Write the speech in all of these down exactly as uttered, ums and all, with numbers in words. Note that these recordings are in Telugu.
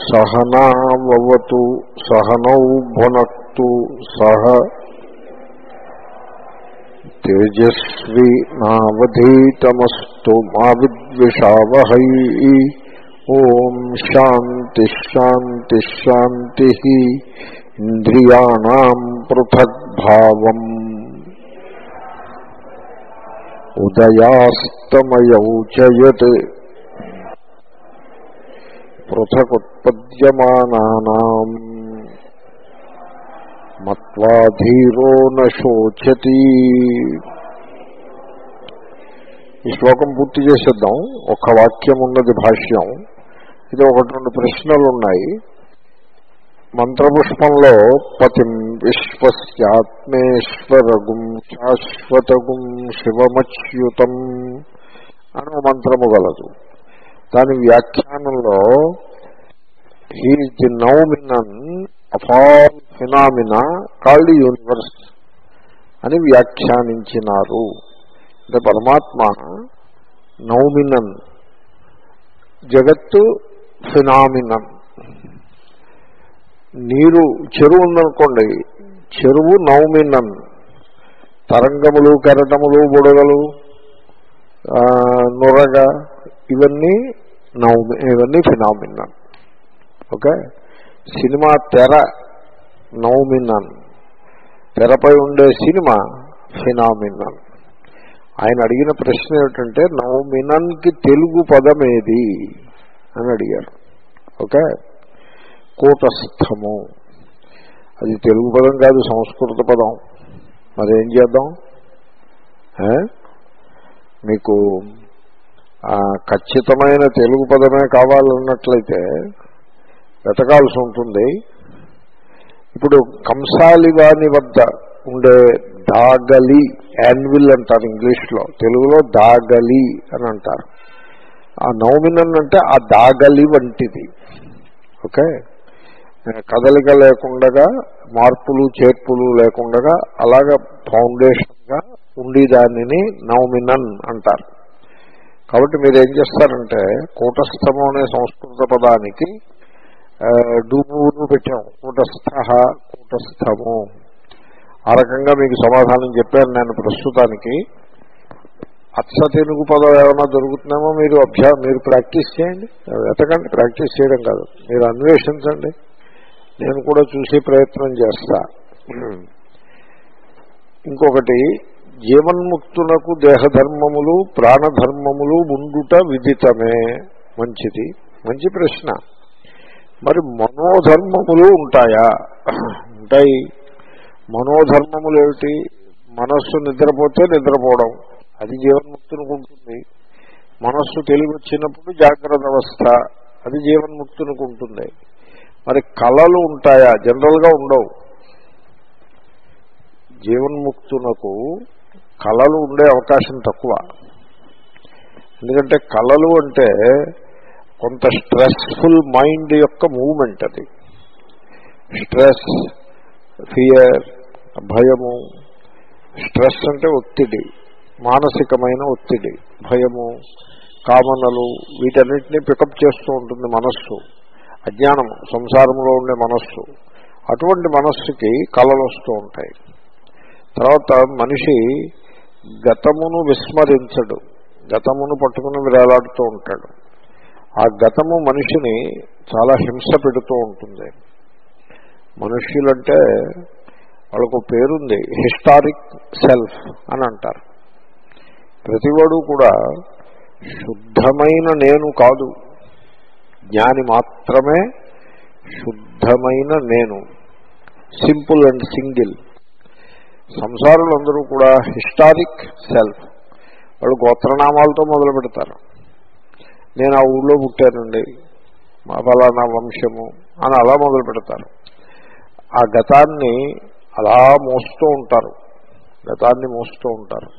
సహనావతు సహనౌ భునక్తు సహ తేజస్వి నావధీతమస్తు మా విద్విషావహై. ఓం శాంతి శాంతి శాంతి. ఇంద్రియాణాం పృథగ్భావం ఉదయాస్తమయౌ చ యత్ పృథకుత్పద్యమానానాం మత్వా ధీరో న శోచతి. ఈ శ్లోకం పూర్తి చేసేద్దాం. ఒక్క వాక్యం ఉన్నది భాష్యం. ఇది ఒకటి రెండు ప్రశ్నలు ఉన్నాయి. మంత్రపుష్పంలో పతిం విశ్వస్యాత్మేశ్వరగుం శాశ్వతగుం శివమచ్యుతం అనే మంత్రము గలదు. దాని వ్యాఖ్యానంలో he is the noumenon of all phenomena called universe అని వ్యాఖ్యానించినారు. అంటే పరమాత్మ నౌమినన్, జగత్తు ఫినామినన్. నీరు చెరువు ఉందనుకోండి, చెరువు నౌమినన్. తరంగములు, కెరటములు, బుడగలు, నురగ ఇవన్నీ నౌమి ఇవన్నీ ఫినామినన్. ఓకే. సినిమా తెర నౌమినన్, తెరపై ఉండే సినిమా ఫినామినన్. ఆయన అడిగిన ప్రశ్న ఏమిటంటే నౌమినన్కి తెలుగు పదం ఏది అని అడిగారు. ఓకే. కూటస్థము. అది తెలుగు పదం కాదు, సంస్కృత పదం. మరేం చేద్దాం? మీకు ఖచ్చితమైన తెలుగు పదమే కావాలన్నట్లయితే వెతకాల్సి ఉంటుంది. ఇప్పుడు కంసాలివాని వద్ద ఉండే దాగలి, యాన్విల్ అంటారు ఇంగ్లీష్లో, తెలుగులో దాగలి అని అంటారు. ఆ నౌమినన్ అంటే ఆ దాగలి వంటిది. ఓకే. కదలిక లేకుండా, మార్పులు చేర్పులు లేకుండా అలాగా ఫౌండేషన్గా ఉండి దానిని నౌమినన్ అంటారు. కాబట్టి మీరు ఏం చేస్తారంటే కూటస్థము అనే సంస్కృత పదానికి డూబును పెట్టాం. కూటస్థ, కూటస్థము. ఆ రకంగా మీకు సమాధానం చెప్పాను నేను. ప్రస్తుతానికి అచ్చ తెలుగు పదం ఏమైనా దొరుకుతుందేమో మీరు అభ్యా మీరు ప్రాక్టీస్ చేయండి. వెతకండి, ప్రాక్టీస్ చేయడం కాదు, మీరు అన్వేషించండి. నేను కూడా చూసే ప్రయత్నం చేస్తా. ఇంకొకటి, జీవన్ముక్తునకు దేహధర్మములు ప్రాణధర్మములు ఉండుట విదితమే. మంచిది, మంచి ప్రశ్న. మరి మనోధర్మములు ఉంటాయా? ఉంటాయి. మనోధర్మములు ఏమిటి? మనస్సు నిద్రపోతే నిద్రపోవడం, అది జీవన్ముక్తునికి ఉంటుంది. మనస్సు తెలివి వచ్చినప్పుడు జాగ్రత్త అవస్థ, అది జీవన్ముక్తునికి ఉంటుంది. మరి కళలు ఉంటాయా? జనరల్గా ఉండవు. జీవన్ముక్తునకు కళలు ఉండే అవకాశం తక్కువ. ఎందుకంటే కళలు అంటే కొంత స్ట్రెస్ఫుల్ మైండ్ యొక్క మూవ్మెంట్. అది స్ట్రెస్, ఫియర్, భయము. స్ట్రెస్ అంటే ఒత్తిడి, మానసికమైన ఒత్తిడి, భయము, కామనలు, వీటన్నిటినీ పికప్ చేస్తూ ఉంటుంది మనస్సు. అజ్ఞానము, సంసారంలో ఉండే మనస్సు. అటువంటి మనస్సుకి కళలు వస్తూ ఉంటాయి. తర్వాత మనిషి గతమును విస్మరించడు, గతమును పట్టుకుని విరాలాడుతూ ఉంటాడు. ఆ గతము మనిషిని చాలా హింస పెడుతూ ఉంటుంది. మనుష్యులంటే వాళ్ళకు పేరుంది, హిస్టారిక్ సెల్ఫ్ అని అంటారు. ప్రతివాడు కూడా శుద్ధమైన నేను కాదు, జ్ఞాని మాత్రమే శుద్ధమైన నేను, సింపుల్ అండ్ సింగిల్. సంసారులందరూ కూడా హిస్టారిక్ సెల్ఫ్. వాళ్ళు గోత్రనామాలతో మొదలు పెడతారు. నేను ఆ ఊళ్ళో పుట్టానండి, మా ఫలానా వంశము అని అలా మొదలు పెడతారు. ఆ గతాన్ని అలా మోస్తూ ఉంటారు, గతాన్ని మోస్తూ ఉంటారు.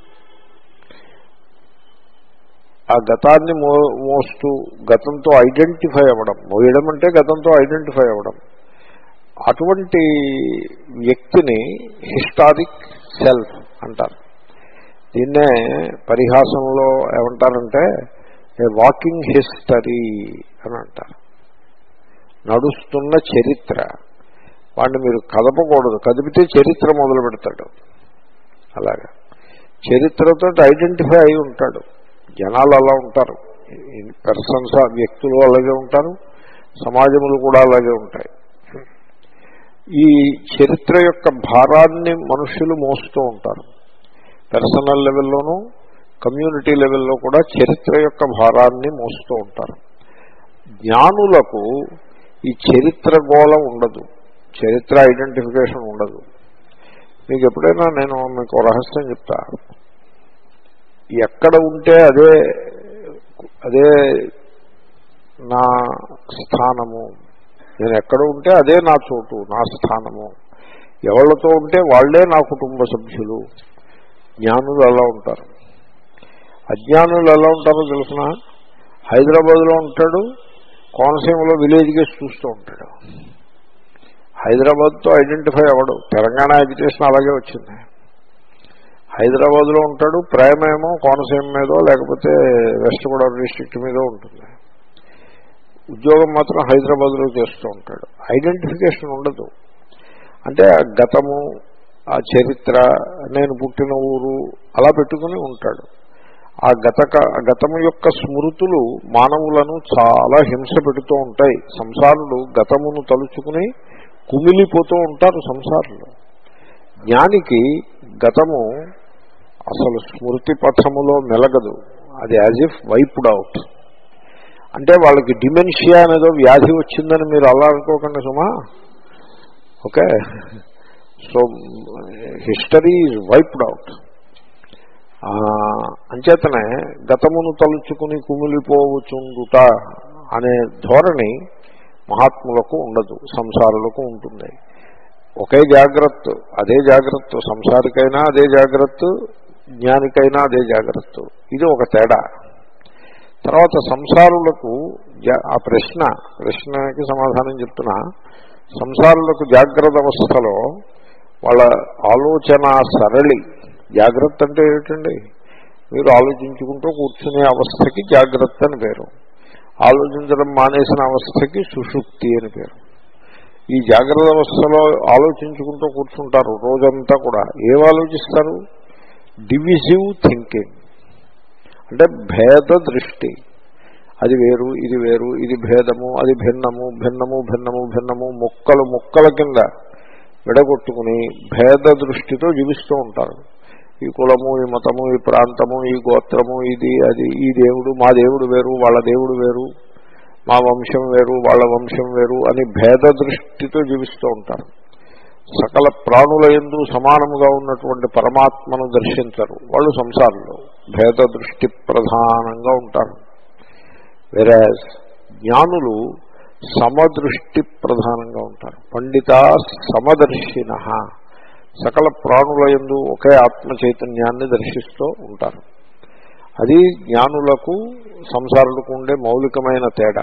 ఆ గతాన్ని మో మోస్తూ గతంతో ఐడెంటిఫై అవ్వడం, మోయడం అంటే గతంతో ఐడెంటిఫై అవ్వడం. అటువంటి వ్యక్తిని హిస్టారిక్ సెల్ఫ్ అంటారు. దీన్నే పరిహాసంలో ఏమంటారంటే ఏ వాకింగ్ హిస్టరీ అని అంటారు. నడుస్తున్న చరిత్ర. వాడిని మీరు కదపకూడదు, కదిపితే చరిత్ర మొదలు పెడతాడు. అలాగా చరిత్రతో ఐడెంటిఫై అయి ఉంటాడు. జనాలు అలా ఉంటారు, పర్సన్స్ వ్యక్తులు అలాగే ఉంటారు, సమాజములు కూడా అలాగే ఉంటాయి. ఈ చరిత్ర యొక్క భారాన్ని మనుషులు మోస్తూ ఉంటారు. పర్సనల్ లెవెల్లోనూ కమ్యూనిటీ లెవెల్లో కూడా చరిత్ర యొక్క భారాన్ని మోస్తూ ఉంటారు. జ్ఞానులకు ఈ చరిత్ర గోళ ఉండదు, చరిత్ర ఐడెంటిఫికేషన్ ఉండదు. మీకు ఎప్పుడైనా నేను మీకు రహస్యం చెప్తా, ఎక్కడ ఉంటే అదే అదే నా స్థానము, నేను ఎక్కడ ఉంటే అదే నా చోటు, నా స్థానము, ఎవరితో ఉంటే వాళ్లే నా కుటుంబ సభ్యులు. జ్ఞానులు అలా ఉంటారు. అజ్ఞానులు ఎలా ఉంటారో తెలుసిన, హైదరాబాద్లో ఉంటాడు, కోనసీమలో విలేజ్గా చూస్తూ ఉంటాడు. హైదరాబాద్తో ఐడెంటిఫై అవ్వడు. తెలంగాణ ఎడ్యుకేషన్ అలాగే వచ్చింది. హైదరాబాద్లో ఉంటాడు, ప్రేమేమో కోనసీమ మీదో లేకపోతే వెస్ట్ గోదావరి డిస్ట్రిక్ట్ మీదో ఉంటుంది. ఉద్యోగం మాత్రం హైదరాబాద్లో చేస్తూ ఉంటాడు. ఐడెంటిఫికేషన్ ఉండదు. అంటే గతము, ఆ చరిత్ర, నేను పుట్టిన ఊరు అలా పెట్టుకుని ఉంటాడు. ఆ గత గతము యొక్క స్మృతులు మానవులను చాలా హింస పెడుతూ ఉంటాయి. సంసారులు గతమును తలుచుకుని కుమిలిపోతూ ఉంటారు సంసారులు. జ్ఞానికి గతము అసలు స్మృతి పథములో మెలగదు, అది యాజ్ ఇఫ్ వైప్డ్ అవుట్. అంటే వాళ్ళకి డిమెన్షియా అనేదో వ్యాధి వచ్చిందని మీరు అలా అనుకోకండి సుమా. Okay, so history is wiped out. అంచేతనే గతమును తలుచుకుని కుమిలిపోవచుండుట అనే ధోరణి మహాత్ములకు ఉండదు, సంసారులకు ఉంటుంది. ఒకే జాగ్రత్త, అదే జాగ్రత్త, సంసారికైనా అదే జాగ్రత్త, జ్ఞానికైనా అదే జాగ్రత్త. ఇది ఒక తేడా. తర్వాత సంసారులకు ఆ ప్రశ్న ప్రశ్నకి సమాధానం చెప్తున్నా. సంసారులకు జాగ్రత్త అవస్థలో వాళ్ళ ఆలోచన సరళి, జాగ్రత్త అంటే ఏమిటండి, మీరు ఆలోచించుకుంటూ కూర్చునే అవస్థకి జాగ్రత్త అని పేరు. ఆలోచించడం మానేసిన అవస్థకి సుషుప్తి అని పేరు. ఈ జాగ్రత్త అవస్థలో ఆలోచించుకుంటూ కూర్చుంటారు రోజంతా కూడా. ఏం ఆలోచిస్తారు? డివిజివ్ థింకింగ్, అంటే భేద దృష్టి. అది వేరు, ఇది వేరు, ఇది భేదము, అది భిన్నము, భిన్నము భిన్నము భిన్నము ముక్కలు ముక్కల కింద విడగొట్టుకుని భేద దృష్టితో జీవిస్తూ ఉంటారు. ఈ కులము, ఈ మతము, ఈ ప్రాంతము, ఈ గోత్రము, ఇది అది, ఈ దేవుడు, మా దేవుడు వేరు, వాళ్ళ దేవుడు వేరు, మా వంశం వేరు, వాళ్ళ వంశం వేరు అని భేద దృష్టితో జీవిస్తూ ఉంటారు. సకల ప్రాణుల యందు సమానముగా ఉన్నటువంటి పరమాత్మను దర్శించరు వాళ్ళు. సంసారంలో భేద దృష్టి ప్రధానంగా ఉంటారు. వెరాజ్ జ్ఞానులు సమదృష్టి ప్రధానంగా ఉంటారు. పండిత సమదర్శిన, సకల ప్రాణుల యందు ఒకే ఆత్మ చైతన్యాన్ని దర్శిస్తూ ఉంటారు. అది జ్ఞానులకు సంసారులకు ఉండే మౌలికమైన తేడా.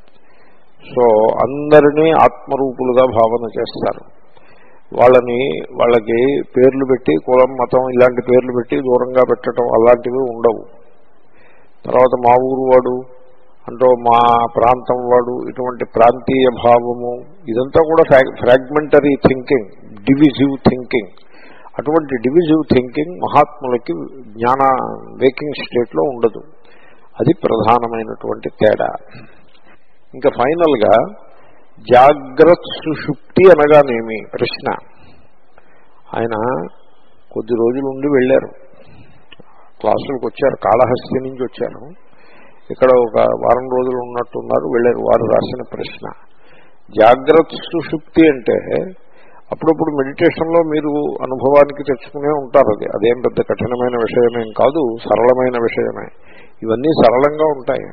సో అందరినీ ఆత్మరూపులుగా భావన చేస్తారు. వాళ్ళని వాళ్ళకి పేర్లు పెట్టి కులం, మతం ఇలాంటి పేర్లు పెట్టి దూరంగా పెట్టడం అలాంటివి ఉండవు. తర్వాత మా ఊరు వాడు అంటూ మా ప్రాంతం వాడు, ఇటువంటి ప్రాంతీయ భావము, ఇదంతా కూడా ఫ్రాగ్మెంటరీ థింకింగ్, డివిజివ్ థింకింగ్. అటువంటి డివిజివ్ థింకింగ్ మహాత్ములకి జ్ఞాన వేకింగ్ స్టేట్లో ఉండదు. అది ప్రధానమైనటువంటి తేడా. ఇంకా ఫైనల్గా జాగ్రత్త సుషుప్తి అనగానేమి ప్రశ్న. ఆయన కొద్ది రోజులు ఉండి వెళ్ళారు, క్లాసులకు వచ్చారు, కాళహస్తి నుంచి వచ్చారు. ఇక్కడ ఒక వారం రోజులు ఉన్నట్టున్నారు, వెళ్ళారు. వారు రాసిన ప్రశ్న జాగ్రత్త సుషుప్తి అంటే అప్పుడప్పుడు మెడిటేషన్లో మీరు అనుభవానికి తెచ్చుకునే ఉంటారు. అది అదేం పెద్ద కఠినమైన విషయమేం కాదు, సరళమైన విషయమే. ఇవన్నీ సరళంగా ఉంటాయి.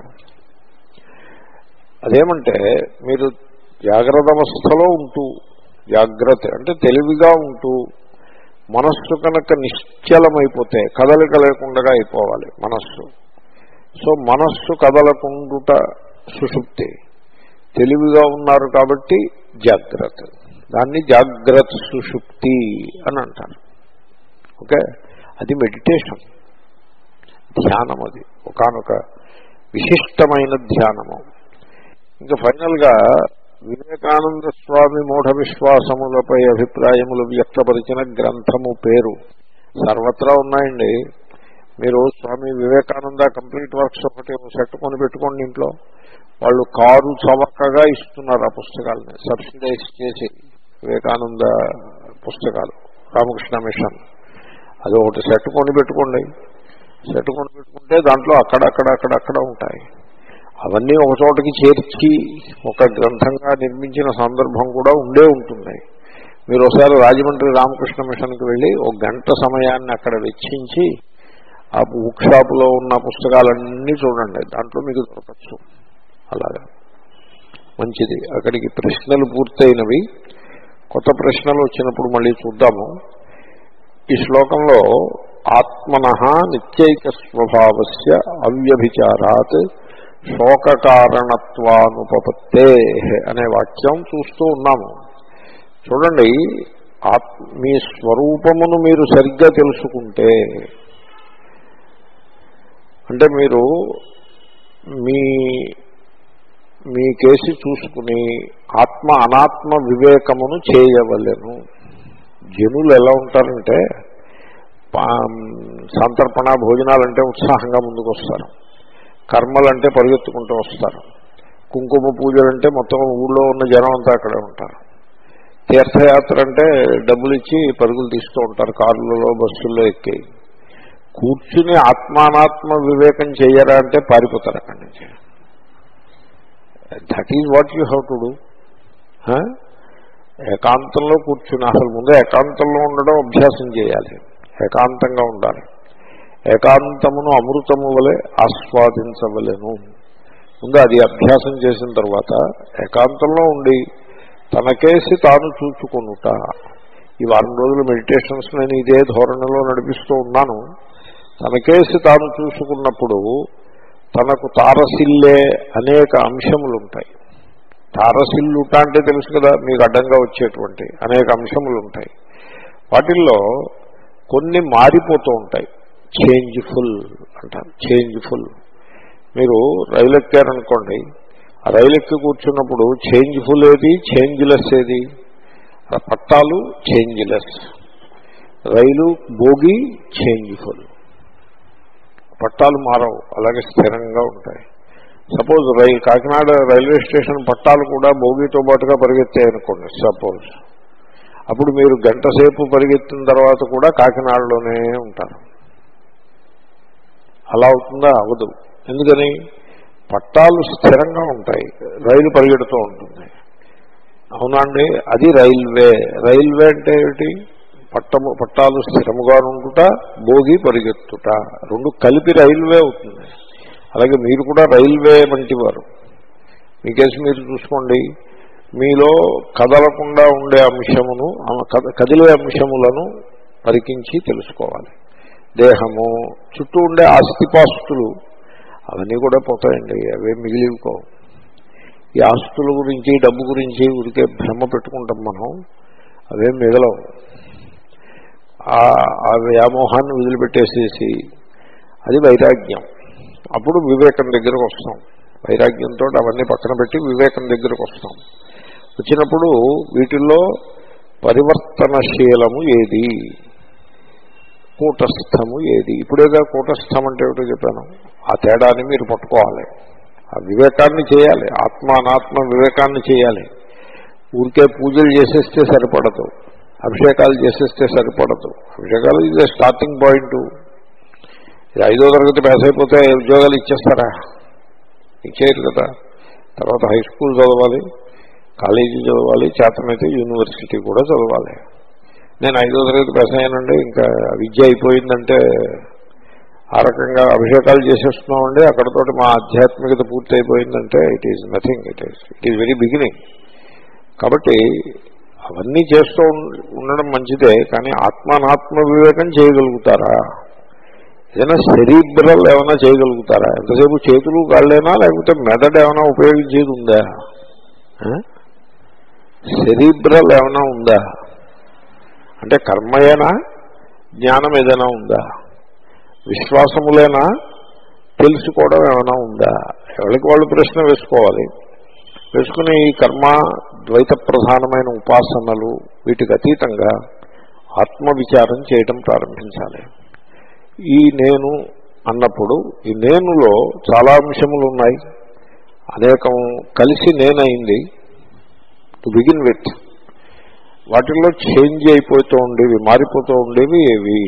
అదేమంటే మీరు జాగ్రత్త అవస్థలో ఉంటూ, జాగ్రత్త అంటే తెలివిగా ఉంటూ, మనస్సు కనుక నిశ్చలమైపోతే, కదలిక లేకుండా అయిపోవాలి మనస్సు. సో మనస్సు కదలకుండుట సుషుప్తి. తెలివిగా ఉన్నారు కాబట్టి జాగ్రత్త, దాన్ని జాగ్రత్త సుషుప్తి అని అంటారు. ఓకే, అది మెడిటేషన్, ధ్యానం. అది ఒకానొక విశిష్టమైన ధ్యానము. ఇంకా ఫైనల్గా వివేకానంద స్వామి మూఢ విశ్వాసములపై అభిప్రాయములు వ్యక్తపరిచిన గ్రంథము పేరు సర్వత్రా ఉన్నాయండి. మీరు స్వామి వివేకానంద కంప్లీట్ వర్క్స్ ఒకటి సెట్ కొని పెట్టుకోండి ఇంట్లో. వాళ్ళు కారు చవకగా ఇస్తున్నారు ఆ పుస్తకాలని సబ్సిడైజ్ చేసి. వివేకానంద పుస్తకాలు రామకృష్ణ మిషన్ అది ఒకటి సెట్ కొని పెట్టుకోండి. సెట్ కొని పెట్టుకుంటే దాంట్లో అక్కడక్కడ అక్కడక్కడ ఉంటాయి. అవన్నీ ఒక చోటకి చేర్చి ఒక గ్రంథంగా నిర్మించిన సందర్భం కూడా ఉండే ఉంటుంది. మీరు ఒకసారి రాజమండ్రి రామకృష్ణ మిషన్కి వెళ్ళి ఒక గంట సమయాన్ని అక్కడ వెచ్చించి ఆ బుక్ షాపులో ఉన్న పుస్తకాలన్నీ చూడండి, దాంట్లో మీకు దొరకచ్చు. అలాగా మంచిది. అక్కడికి ప్రశ్నలు పూర్తయినవి. కొత్త ప్రశ్నలు వచ్చినప్పుడు మళ్ళీ చూద్దాము. ఈ శ్లోకంలో ఆత్మనః నిత్యైక స్వభావస్య అవ్యభిచారాత్ శోకకారణత్వానుపపత్తే అనే వాక్యం చూస్తూ ఉన్నాము. చూడండి, మీ స్వరూపమును మీరు సరిగ్గా తెలుసుకుంటే, అంటే మీరు మీ మీ కేసి చూసుకుని ఆత్మ అనాత్మ వివేకమును చేయవలెను. జనులు ఎలా ఉంటారంటే సంతర్పణ భోజనాలంటే ఉత్సాహంగా ముందుకు వస్తారు, కర్మలంటే పరిగెత్తుకుంటూ వస్తారు, కుంకుమ పూజలంటే మొత్తం ఊళ్ళో ఉన్న జనం అంతా అక్కడే ఉంటారు, తీర్థయాత్ర అంటే డబ్బులు ఇచ్చి పరుగులు తీస్తూ ఉంటారు, కారులలో బస్సుల్లో ఎక్కి. కూర్చుని ఆత్మానాత్మ వివేకం చేయరా అంటే పారిపోతారు అక్కడి నుంచి. That is what you have to do. ఏకాంతంలో కూర్చుని అసలు ముందు ఏకాంతంలో ఉండడం అభ్యాసం చేయాలి. ఏకాంతంగా ఉండాలి. ఏకాంతమును అమృతము వలె ఆస్వాదించవలెను. ముందు అది అభ్యాసం చేసిన తర్వాత ఏకాంతంలో ఉండి తనకేసి తాను చూచుకొనుట. ఈ వారం రోజులు మెడిటేషన్స్ నేను ఇదే ధోరణిలో నడిపిస్తూ ఉన్నాను. తనకేసి తాను చూసుకున్నప్పుడు తనకు తారసిల్లే అనేక అంశములు ఉంటాయి. తారసిల్లుట అంటే తెలుసు కదా, మీకు అడ్డంగా వచ్చేటువంటి అనేక అంశములు ఉంటాయి. వాటిల్లో కొన్ని మారిపోతూ ఉంటాయి. చేంజ్ఫుల్ అంటారు. చేంజ్ఫుల్. మీరు రైలు ఎక్కారనుకోండి, ఆ రైలు ఎక్కి కూర్చున్నప్పుడు చేంజ్ఫుల్ ఏది, చేంజ్లెస్ ఏది? పట్టాలు చేంజ్లెస్, రైలు బోగి చేంజ్ఫుల్. పట్టాలు మారవు, అలాగే స్థిరంగా ఉంటాయి. Suppose rail Kakinada railway station పట్టాలు కూడా బోగితో పాటుగా పరిగెత్తాయి అనుకోండి సపోజ్, అప్పుడు మీరు గంట సేపు పరిగెత్తిన తర్వాత కూడా కాకినాడలోనే ఉంటారు. అలా అవుతుందా? అవదు. ఎందుకని? పట్టాలు స్థిరంగా ఉంటాయి, రైలు పరిగెడుతూ ఉంటుంది. అవునండి, అది రైల్వే. రైల్వే అంటే ఏమిటి? పట్టము పట్టాలు స్థిరముగా ఉండుట, భోగి పరిగెత్తుట, రెండు కలిపి రైల్వే అవుతుంది. అలాగే మీరు కూడా రైల్వే వంటి వారు. మీ కేసు మీరు చూసుకోండి. మీలో కదలకుండా ఉండే అంశమును, కదిలే అంశములను పరికించి తెలుసుకోవాలి. దేహము చుట్టూ ఉండే ఆస్తిపాస్తులు అవన్నీ కూడా పోతాయండి, అవే మిగిలివుకో. ఈ ఆస్తుల గురించి డబ్బు గురించి ఉడికే భ్రమ పెట్టుకుంటాం మనం, అవేం మిగలవు. ఆ వ్యామోహాన్ని వదిలిపెట్టేసేసి అది వైరాగ్యం. అప్పుడు వివేకం దగ్గరకు వస్తాం. వైరాగ్యంతో అవన్నీ పక్కన పెట్టి వివేకం దగ్గరకు వస్తాం. వచ్చినప్పుడు వీటిల్లో పరివర్తనశీలము ఏది, కూటస్థము ఏది? ఇప్పుడేగా కూటస్థం అంటే ఏమిటో చెప్పాను. ఆ తేడాన్ని మీరు పట్టుకోవాలి. ఆ వివేకాన్ని చేయాలి, ఆత్మ అనాత్మ వివేకాన్ని చేయాలి. ఊరికే పూజలు చేసేస్తే సరిపడదు, అభిషేకాలు చేసేస్తే సరిపడదు. అభిషేకాలు ఇది స్టార్టింగ్ పాయింట్. ఇది ఐదో తరగతి పాస్ అయిపోతే ఉద్యోగాలు ఇచ్చేస్తారా? ఇచ్చేయరు కదా. తర్వాత హై స్కూల్ చదవాలి, కాలేజీ చదవాలి, చేతనైతే యూనివర్సిటీ కూడా చదవాలి. నేను ఐదో తరగతి పాస్ అయ్యానండి, ఇంకా విద్య అయిపోయిందంటే ఆ రకంగా అభిషేకాలు చేసేస్తున్నామండి, అక్కడతోటి మా ఆధ్యాత్మికత పూర్తి అయిపోయిందంటే it is nothing. It is it is very beginning. కాబట్టి అవన్నీ చేస్తూ ఉండడం మంచిదే, కానీ ఆత్మానాత్మ వివేకం చేయగలుగుతారా? ఏదైనా సెరిబ్రల్ ఏమైనా చేయగలుగుతారా? ఎంతసేపు చేతులు కాళ్ళేనా, లేకపోతే మెదడు ఏమైనా ఉపయోగించేది ఉందా? సెరిబ్రల్ ఏమైనా ఉందా? అంటే కర్మయేనా, జ్ఞానం ఏదైనా ఉందా? విశ్వాసములేనా, తెలుసుకోవడం ఏమైనా ఉందా? ఎవరికి వాళ్ళు ప్రశ్న వేసుకోవాలి. వేసుకుని ఈ కర్మ ద్వైత ప్రధానమైన ఉపాసనలు వీటికి అతీతంగా ఆత్మవిచారం చేయటం ప్రారంభించాలి. ఈ నేను అన్నప్పుడు ఈ నేనులో చాలా అంశములు ఉన్నాయి, అనేకం కలిసి నేనైంది. టు బిగిన్ విత్ వాటిల్లో చేంజ్ అయిపోతూ ఉండేవి, మారిపోతూ ఉండేవి ఏవి,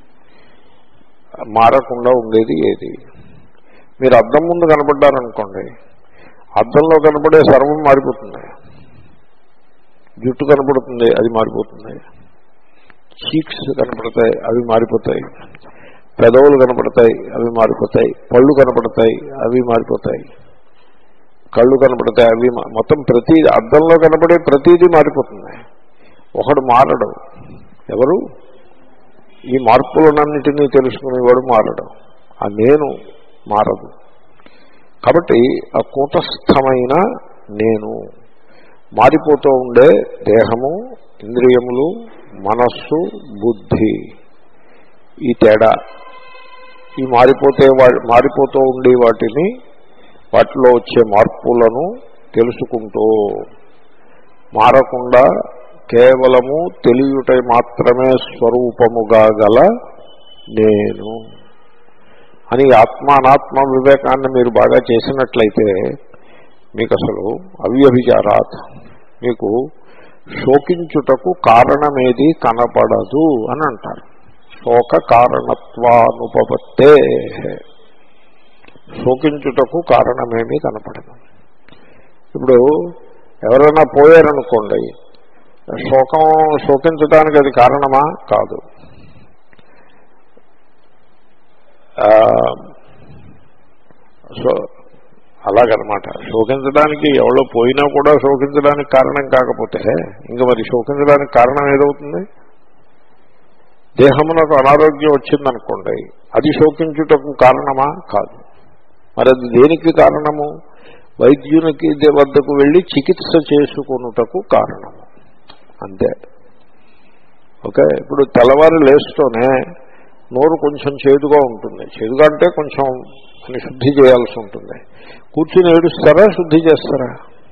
మారకుండా ఉండేది ఏది. మీరు అద్దం ముందు కనపడ్డారనుకోండి, అద్దంలో కనపడే సర్వం మారిపోతుంది. జుట్టు కనపడుతుంది, అది మారిపోతుంది. చీక్స్ కనపడతాయి, అవి మారిపోతాయి. పెదవులు కనపడతాయి, అవి మారిపోతాయి. పళ్ళు కనపడతాయి, అవి మారిపోతాయి. కళ్ళు కనపడతాయి, అవి మొత్తం ప్రతి అద్దంలో కనపడే ప్రతిదీ మారిపోతుంది. ఒకడు మారడు. ఎవరు? ఈ మార్పులన్నింటినీ తెలుసుకునేవాడు మారడు. ఆ నేను మారదు. కాబట్టి ఆ కూటస్థమైన నేను, మారిపోతూ ఉండే దేహము, ఇంద్రియములు, మనస్సు, బుద్ధి, ఈ తేడా, ఈ మారిపోతే మారిపోతూ ఉండే వాటిని, వాటిలో వచ్చే మార్పులను తెలుసుకుంటూ మారకుండా కేవలము తెలియుట మాత్రమే స్వరూపముగా గల నేను అని ఆత్మ అనాత్మ వివేకాన్ని మీరు బాగా చేసినట్లయితే మీకు అసలు అవ్యభిచారాత్, మీకు శోకించుటకు కారణమేది కనపడదు అని అంటారు. శోక కారణత్వానుపపత్తే, శోకించుటకు కారణమేమీ కనపడదు. ఇప్పుడు ఎవరైనా పోయారనుకోండి, శోకం శోకించడానికి అది కారణమా? కాదు. సో అలాగనమాట. శోకించడానికి ఎవరో పోయినా కూడా శోకించడానికి కారణం కాకపోతే ఇంకా మరి శోకించడానికి కారణం ఏదవుతుంది? దేహమునకు అనారోగ్యం వచ్చిందనుకోండి, అది శోకించుటకు కారణమా? కాదు. మరి అది దేనికి కారణము? వైద్యునికి వద్దకు వెళ్ళి చికిత్స చేసుకొనుటకు కారణము, అంతే. ఓకే. ఇప్పుడు తెల్లవారు లేస్తూనే నోరు కొంచెం చేదుగా ఉంటుంది. చేదుగా అంటే కొంచెం అని శుద్ధి చేయాల్సి ఉంటుంది. కూర్చుని ఏడుస్తారా, శుద్ధి చేస్తారా?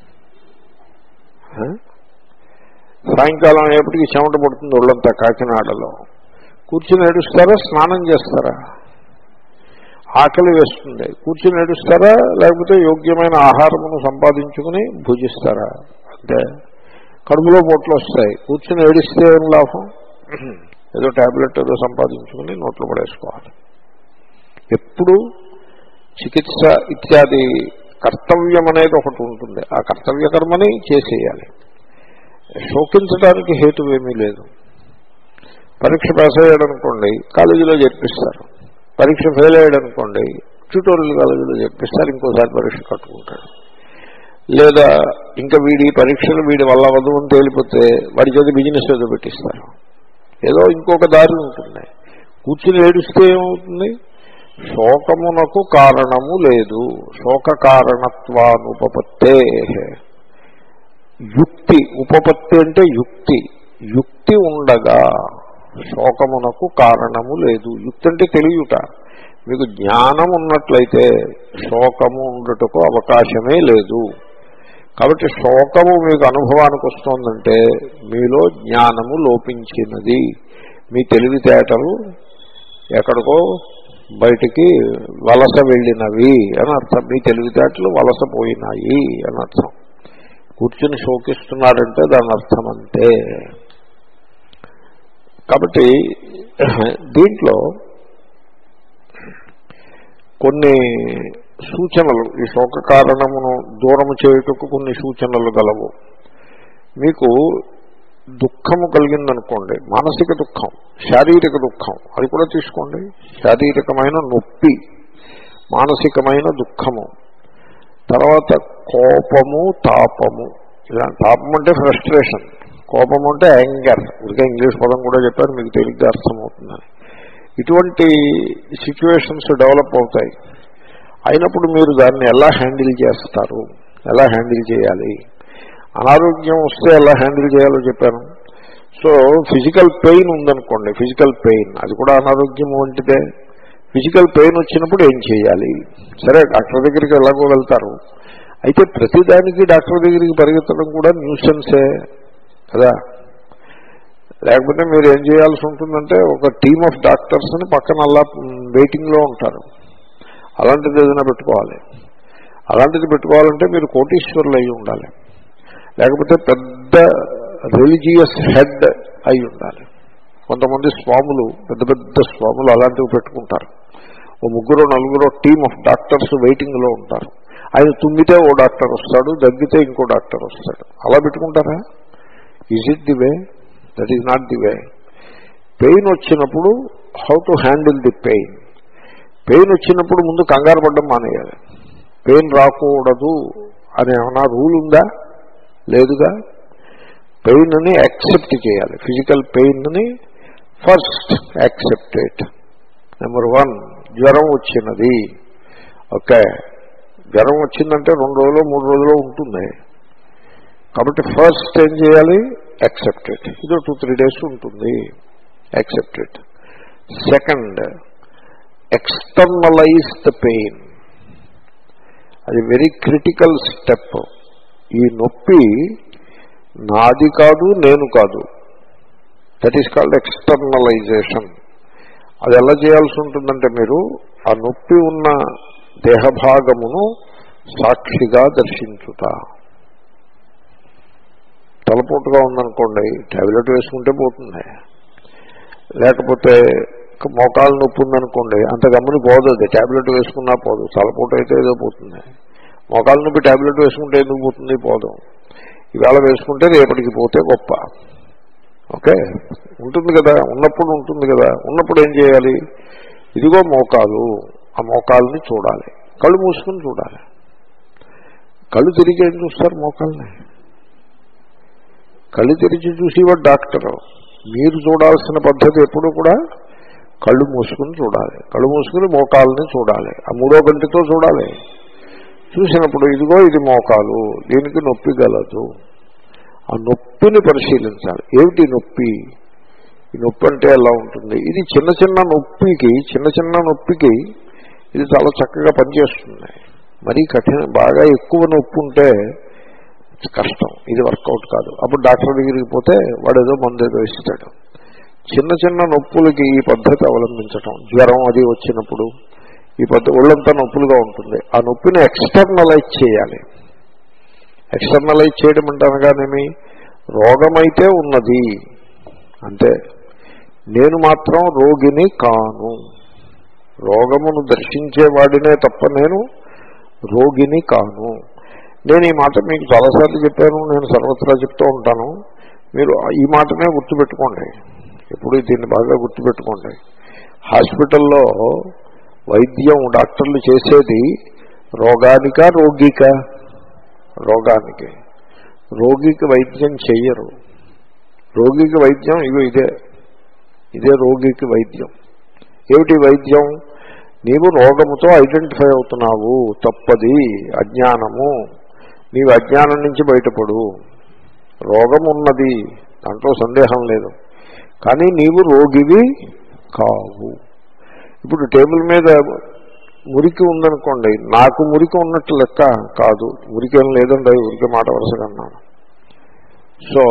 సాయంకాలం అయ్యేప్పటికీ చెమట పడుతుంది ఒళ్ళంతా. కాకినాడలో కూర్చుని ఏడుస్తారా, స్నానం చేస్తారా? ఆకలి వేస్తుంది, కూర్చుని ఏడుస్తారా, లేకపోతే యోగ్యమైన ఆహారమును సంపాదించుకుని భుజిస్తారా? అంటే కడుపులో పొట్లు వస్తాయి, కూర్చుని ఏడిస్తే ఏం లాభం? ఏదో ట్యాబ్లెట్ ఏదో సంపాదించుకుని నోట్లో పడేసుకోవాలి. ఎప్పుడు చికిత్స ఇత్యాది కర్తవ్యం అనేది ఒకటి ఉంటుంది. ఆ కర్తవ్య కర్మని చేసేయాలి. శోకించడానికి హేతువేమీ లేదు. పరీక్ష పాస్ అయ్యాడనుకోండి, కాలేజీలో చేర్పిస్తారు. పరీక్ష ఫెయిల్ అయ్యాడనుకోండి, ట్యూటోరియల్ కాలేజీలో చేర్పిస్తారు. ఇంకోసారి పరీక్ష కట్టుకుంటాడు. లేదా ఇంకా వీడి పరీక్షలు వీడి వల్ల అవ్వదు అని తేలిపోతే వాడి చేత బిజినెస్ ఏదో పెట్టిస్తారు. ఏదో ఇంకొక దారి ఉంటుంది. కూర్చుని ఏడుస్తే ఏమవుతుంది? శోకమునకు కారణము లేదు. శోక కారణత్వానుపపత్తే. యుక్తి, ఉపపత్తి అంటే యుక్తి. యుక్తి ఉండగా శోకమునకు కారణము లేదు. యుక్తి అంటే తెలియట. మీకు జ్ఞానం ఉన్నట్లయితే శోకము ఉండటకు అవకాశమే లేదు. కాబట్టి శోకము మీకు అనుభవానికి వస్తుందంటే మీలో జ్ఞానము లోపించినది. మీ తెలివితేటలు ఎక్కడికో బయటికి వలస వెళ్ళినవి అని అర్థం. మీ తెలివితేటలు వలసపోయినాయి అని అర్థం. కూర్చుని శోకిస్తున్నారంటే దాని అర్థం అంతే. కాబట్టి దీంట్లో కొన్ని సూచనలు, ఈ శోక కారణమును దూరము చేయుటకు కొన్ని సూచనలు గలవు. మీకు దుఃఖము కలిగిందనుకోండి, మానసిక దుఃఖం, శారీరక దుఃఖం, అది కూడా తీసుకోండి. శారీరకమైన నొప్పి, మానసికమైన దుఃఖము, తర్వాత కోపము, తాపము. ఇలా తాపం అంటే ఫ్రస్ట్రేషన్, కోపం అంటే యాంగర్. ఇంకా ఇంగ్లీష్ పదం కూడా చెప్పారు, మీకు తేలిగ్గా అర్థమవుతుందని. ఇటువంటి సిచ్యువేషన్స్ డెవలప్ అవుతాయి. అయినప్పుడు మీరు దాన్ని ఎలా హ్యాండిల్ చేస్తారు, ఎలా హ్యాండిల్ చేయాలి? అనారోగ్యం వస్తే ఎలా హ్యాండిల్ చేయాలో చెప్పాను. సో ఫిజికల్ పెయిన్ ఉందనుకోండి, ఫిజికల్ పెయిన్ అది కూడా అనారోగ్యం వంటిదే. ఫిజికల్ పెయిన్ వచ్చినప్పుడు ఏం చేయాలి? సరే డాక్టర్ దగ్గరికి ఎలాగో వెళ్తారు, అయితే ప్రతిదానికి డాక్టర్ దగ్గరికి పరిగెత్తడం కూడా న్యూసెన్సే కదా. లేకపోతే మీరు ఏం చేయాల్సి ఉంటుందంటే ఒక టీమ్ ఆఫ్ డాక్టర్స్ని పక్కన అలా వెయిటింగ్లో ఉంటారు. అలాంటిది ఏదైనా పెట్టుకోవాలి. అలాంటిది పెట్టుకోవాలంటే మీరు కోటీశ్వరులు అయి ఉండాలి, లేకపోతే పెద్ద రిలీజియస్ హెడ్ అయి ఉండాలి. కొంతమంది స్వాములు, పెద్ద పెద్ద స్వాములు అలాంటివి పెట్టుకుంటారు. ఓ ముగ్గురు నలుగురు టీమ్ ఆఫ్ డాక్టర్స్ వెయిటింగ్లో ఉంటారు. ఆయన తుమ్మితే ఓ డాక్టర్ వస్తాడు, దగ్గితే ఇంకో డాక్టర్ వస్తాడు. అలా పెట్టుకుంటారా? Is it the way? That is not the way. Pain వచ్చినప్పుడు how to handle the pain. Pain వచ్చినప్పుడు ముందు కంగారు పడ్డం మానేయాలి. పెయిన్ రాకూడదు అనే ఏమైనా రూల్ ఉందా? లేదుగా. పెయిన్ని యాక్సెప్ట్ చేయాలి. ఫిజికల్ పెయిన్ని first accept it. Number one, జ్వరం వచ్చినది. ఓకే, జ్వరం వచ్చిందంటే రెండు రోజులు మూడు రోజులు ఉంటుంది. కాబట్టి ఫస్ట్ ఏం చేయాలి? Accept it. ఇది టూ త్రీ డేస్ ఉంటుంది. Accept it. Second, externalize the pain. అది వెరీ క్రిటికల్ స్టెప్. ఈ నొప్పి నాది కాదు, నేను కాదు. That is called externalization. అది ఎలా చేయాల్సి ఉంటుందంటే మీరు ఆ నొప్పి ఉన్న దేహభాగమును సాక్షిగా దర్శించుట. తలపోటుగా ఉందనుకోండి, టాబ్లెట్ వేసుకుంటే పోతుంది. లేకపోతే మోకాలు నొప్పి ఉందనుకోండి, అంత గమ్ముని పోదు, అది టాబ్లెట్ వేసుకున్నా పోదు. తలపోటు అయితే ఏదో పోతుంది. మోకాలు నొప్పి టాబ్లెట్ వేసుకుంటే ఎందుకు పోతుంది? పోదు. ఈవేళ వేసుకుంటే రేపటికి పోతే గొప్ప. ఓకే, ఉంటుంది కదా, ఉన్నప్పుడు ఉంటుంది కదా. ఉన్నప్పుడు ఏం చేయాలి? ఇదిగో మోకాలు, ఆ మోకాలని చూడాలి. కళ్ళు మూసుకుని చూడాలి. కళ్ళు తిరిగి ఏం చూస్తారు? మోకాల్ని కళ్ళు తెరిచి చూసేవాడు డాక్టరు. మీరు చూడాల్సిన పద్ధతి ఎప్పుడు కూడా కళ్ళు మూసుకుని చూడాలి. కళ్ళు మూసుకుని మోకాలని చూడాలి. ఆ మూడో గంటతో చూడాలి. చూసినప్పుడు ఇదిగో ఇది మోకాలు, దీనికి నొప్పి గలదు. ఆ నొప్పిని పరిశీలించాలి. ఏమిటి నొప్పి? ఈ నొప్పి అంటే ఎలా ఉంటుంది? ఇది చిన్న చిన్న నొప్పికి చిన్న చిన్న నొప్పికి ఇది చాలా చక్కగా పనిచేస్తుంది. మరీ కఠిన బాగా ఎక్కువ నొప్పి ఉంటే కష్టం, ఇది వర్కౌట్ కాదు. అప్పుడు డాక్టర్ దగ్గరికి పోతే వాడు ఏదో మందు ఏదో ఇస్తాడు. చిన్న చిన్న నొప్పులకి ఈ పద్ధతి అవలంబించటం. జ్వరం అది వచ్చినప్పుడు ఈ పద్ధతి ఒళ్ళంతా నొప్పులుగా ఉంటుంది. ఆ నొప్పిని ఎక్స్టర్నలైజ్ చేయాలి. ఎక్స్టర్నలైజ్ చేయడం అంటే అనగానేమి? రోగమైతే ఉన్నది అంటే నేను మాత్రం రోగిని కాను. రోగమును దర్శించేవాడినే తప్ప నేను రోగిని కాను. నేను ఈ మాట మీకు చాలాసార్లు చెప్పాను, నేను సర్వత్రా చెప్తూ ఉంటాను. మీరు ఈ మాటనే గుర్తుపెట్టుకోండి. ఎప్పుడు దీన్ని బాగా గుర్తుపెట్టుకోండి. హాస్పిటల్లో వైద్యం డాక్టర్లు చేసేది రోగానిక రోగిక? రోగానికి. రోగికి వైద్యం చెయ్యరు. రోగికి వైద్యం ఇగో ఇదే ఇదే రోగికి వైద్యం. ఏమిటి వైద్యం? నీవు రోగముతో ఐడెంటిఫై అవుతున్నావు, తప్పది, అజ్ఞానము. నీవు అజ్ఞానం నుంచి బయటపడు. రోగం ఉన్నది, దాంట్లో సందేహం లేదు. కానీ నీవు రోగివి కావు. ఇప్పుడు టేబుల్ మీద మురికి ఉందనుకోండి, నాకు మురికి ఉన్నట్టు లెక్క కాదు. మురికేం లేదండి, ఉరికి మాట వరుసగా అన్నాను. సో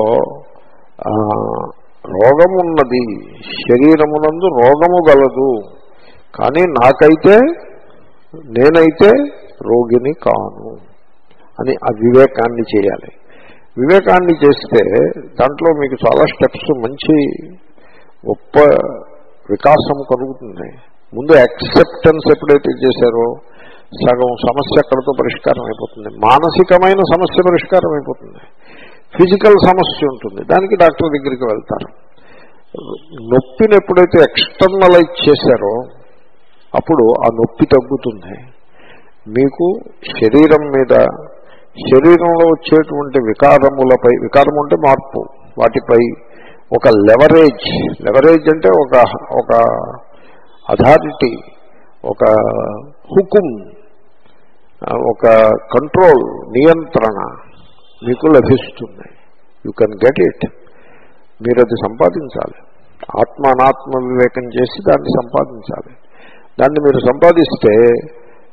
రోగం ఉన్నది, శరీరమునందు రోగము గలదు. కానీ నాకైతే నేనైతే రోగిని కాను అని ఆ వివేకాన్ని చేయాలి. వివేకాన్ని చేస్తే దాంట్లో మీకు చాలా స్టెప్స్, మంచి గొప్ప వికాసం కలుగుతుంది. ముందు యాక్సెప్టెన్స్ ఎప్పుడైతే చేశారో సగం సమస్య అక్కడితో పరిష్కారం అయిపోతుంది. మానసికమైన సమస్య పరిష్కారం అయిపోతుంది. ఫిజికల్ సమస్య ఉంటుంది, దానికి డాక్టర్ దగ్గరికి వెళ్తారు. నొప్పిని ఎప్పుడైతే ఎక్స్టర్నలైజ్ చేశారో అప్పుడు ఆ నొప్పి తగ్గుతుంది. మీకు శరీరం మీద, శరీరంలో వచ్చేటువంటి వికారములపై, వికారం అంటే మార్పు, వాటిపై ఒక లెవరేజ్, లెవరేజ్ అంటే ఒక ఒక అథారిటీ, ఒక హుకుం, ఒక కంట్రోల్, నియంత్రణ మీకు లభిస్తుంది. You can get it. మీరు అది సంపాదించాలి. ఆత్మ అనాత్మ వివేకం చేసి దాన్ని సంపాదించాలి. దాన్ని మీరు సంపాదిస్తే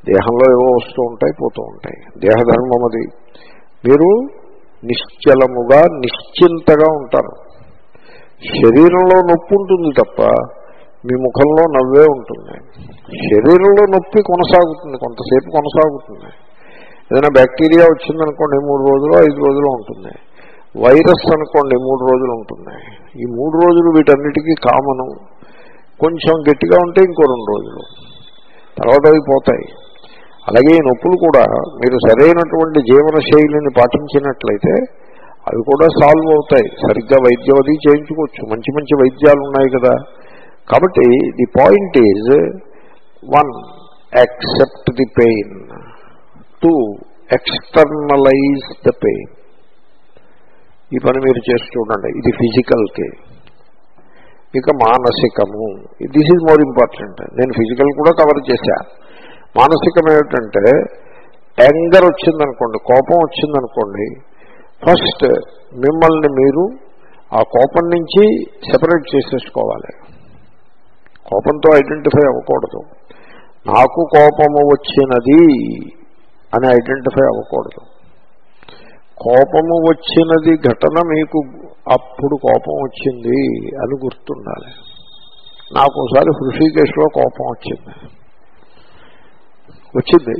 దేహంలో ఏవో వస్తూ ఉంటాయి, పోతూ ఉంటాయి. దేహధర్మం అది. మీరు నిశ్చలముగా నిశ్చింతగా ఉంటారు. శరీరంలో నొప్పి ఉంటుంది తప్ప మీ ముఖంలో నవ్వే ఉంటుంది. శరీరంలో నొప్పి కొనసాగుతుంది, కొంతసేపు కొనసాగుతుంది. ఏదైనా బ్యాక్టీరియా వచ్చిందనుకోండి మూడు రోజులు ఐదు రోజులు ఉంటుంది. వైరస్ అనుకోండి మూడు రోజులు ఉంటుంది. ఈ మూడు రోజులు వీటన్నిటికీ కామను. కొంచెం గట్టిగా ఉంటే ఇంకో రెండు రోజులు, తర్వాత అవి పోతాయి. అలాగే ఈ నొప్పులు కూడా మీరు సరైనటువంటి జీవన శైలిని పాటించినట్లయితే అవి కూడా సాల్వ్ అవుతాయి. సరిగ్గా వైద్యం అది చేయించుకోవచ్చు, మంచి మంచి వైద్యాలు ఉన్నాయి కదా. కాబట్టి the point is one, accept the pain. Two, externalize the pain. ఈ పని మీరు చేసి చూడండి. ఇది ఫిజికల్కి. ఇక మానసికము, దిస్ ఈజ్ మోర్ ఇంపార్టెంట్. నేను ఫిజికల్ కూడా కవర్ చేశా. మానసికం ఏమిటంటే యాంగర్ వచ్చిందనుకోండి, కోపం వచ్చిందనుకోండి, ఫస్ట్ మిమ్మల్ని మీరు ఆ కోపం నుంచి సెపరేట్ చేసేసుకోవాలి. కోపంతో ఐడెంటిఫై అవ్వకూడదు. నాకు కోపము వచ్చినది అని ఐడెంటిఫై అవ్వకూడదు. కోపము వచ్చినది ఘటన మీకు అప్పుడు కోపం వచ్చింది అని గుర్తుండాలి. నాకు ఒకసారి హృషికేశ్లో కోపం వచ్చింది వచ్చింది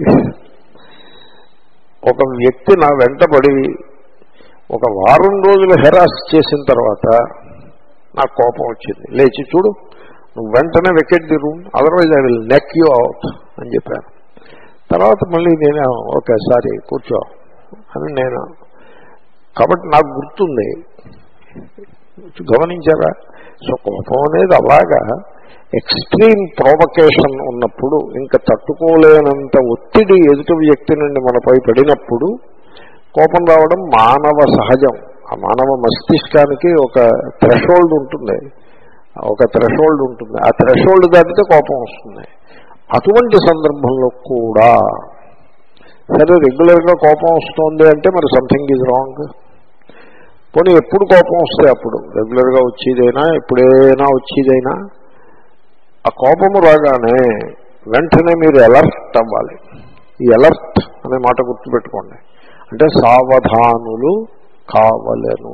ఒక వ్యక్తి నా వెంటబడి ఒక వారం రోజులు హెరాస్ చేసిన తర్వాత నాకు కోపం వచ్చింది. లేచి చూడు, నువ్వు వెంటనే vacate the room, otherwise I will neck you out అని చెప్పాను. తర్వాత మళ్ళీ నేను ఓకే సారీ కూర్చో అని నేను. కాబట్టి నాకు గుర్తుంది. గమనించారా? సో కోపం అనేది అలాగా ఎక్స్ట్రీమ్ ప్రొవకేషన్ ఉన్నప్పుడు, ఇంకా తట్టుకోలేనంత ఒత్తిడి ఎదుటి వ్యక్తి నుండి మనపై పడినప్పుడు కోపం రావడం మానవ సహజం. ఆ మానవ మస్తిష్కానికి ఒక థ్రెషోల్డ్ ఉంటుంది, ఒక థ్రెషోల్డ్ ఉంటుంది. ఆ థ్రెషోల్డ్ దాటితే కోపం వస్తుంది. అటువంటి సందర్భంలో కూడా సరే రెగ్యులర్గా కోపం వస్తుంది అంటే మరి సంథింగ్ ఈజ్ రాంగ్. పోనీ ఎప్పుడు కోపం వస్తే అప్పుడు, రెగ్యులర్గా వచ్చేదైనా ఎప్పుడైనా వచ్చేదైనా, ఆ కోపము రాగానే వెంటనే మీరు అలర్ట్ అవ్వాలి. ఈ అలర్ట్ అనే మాట గుర్తుపెట్టుకోండి. అంటే సావధానులు కావలేను.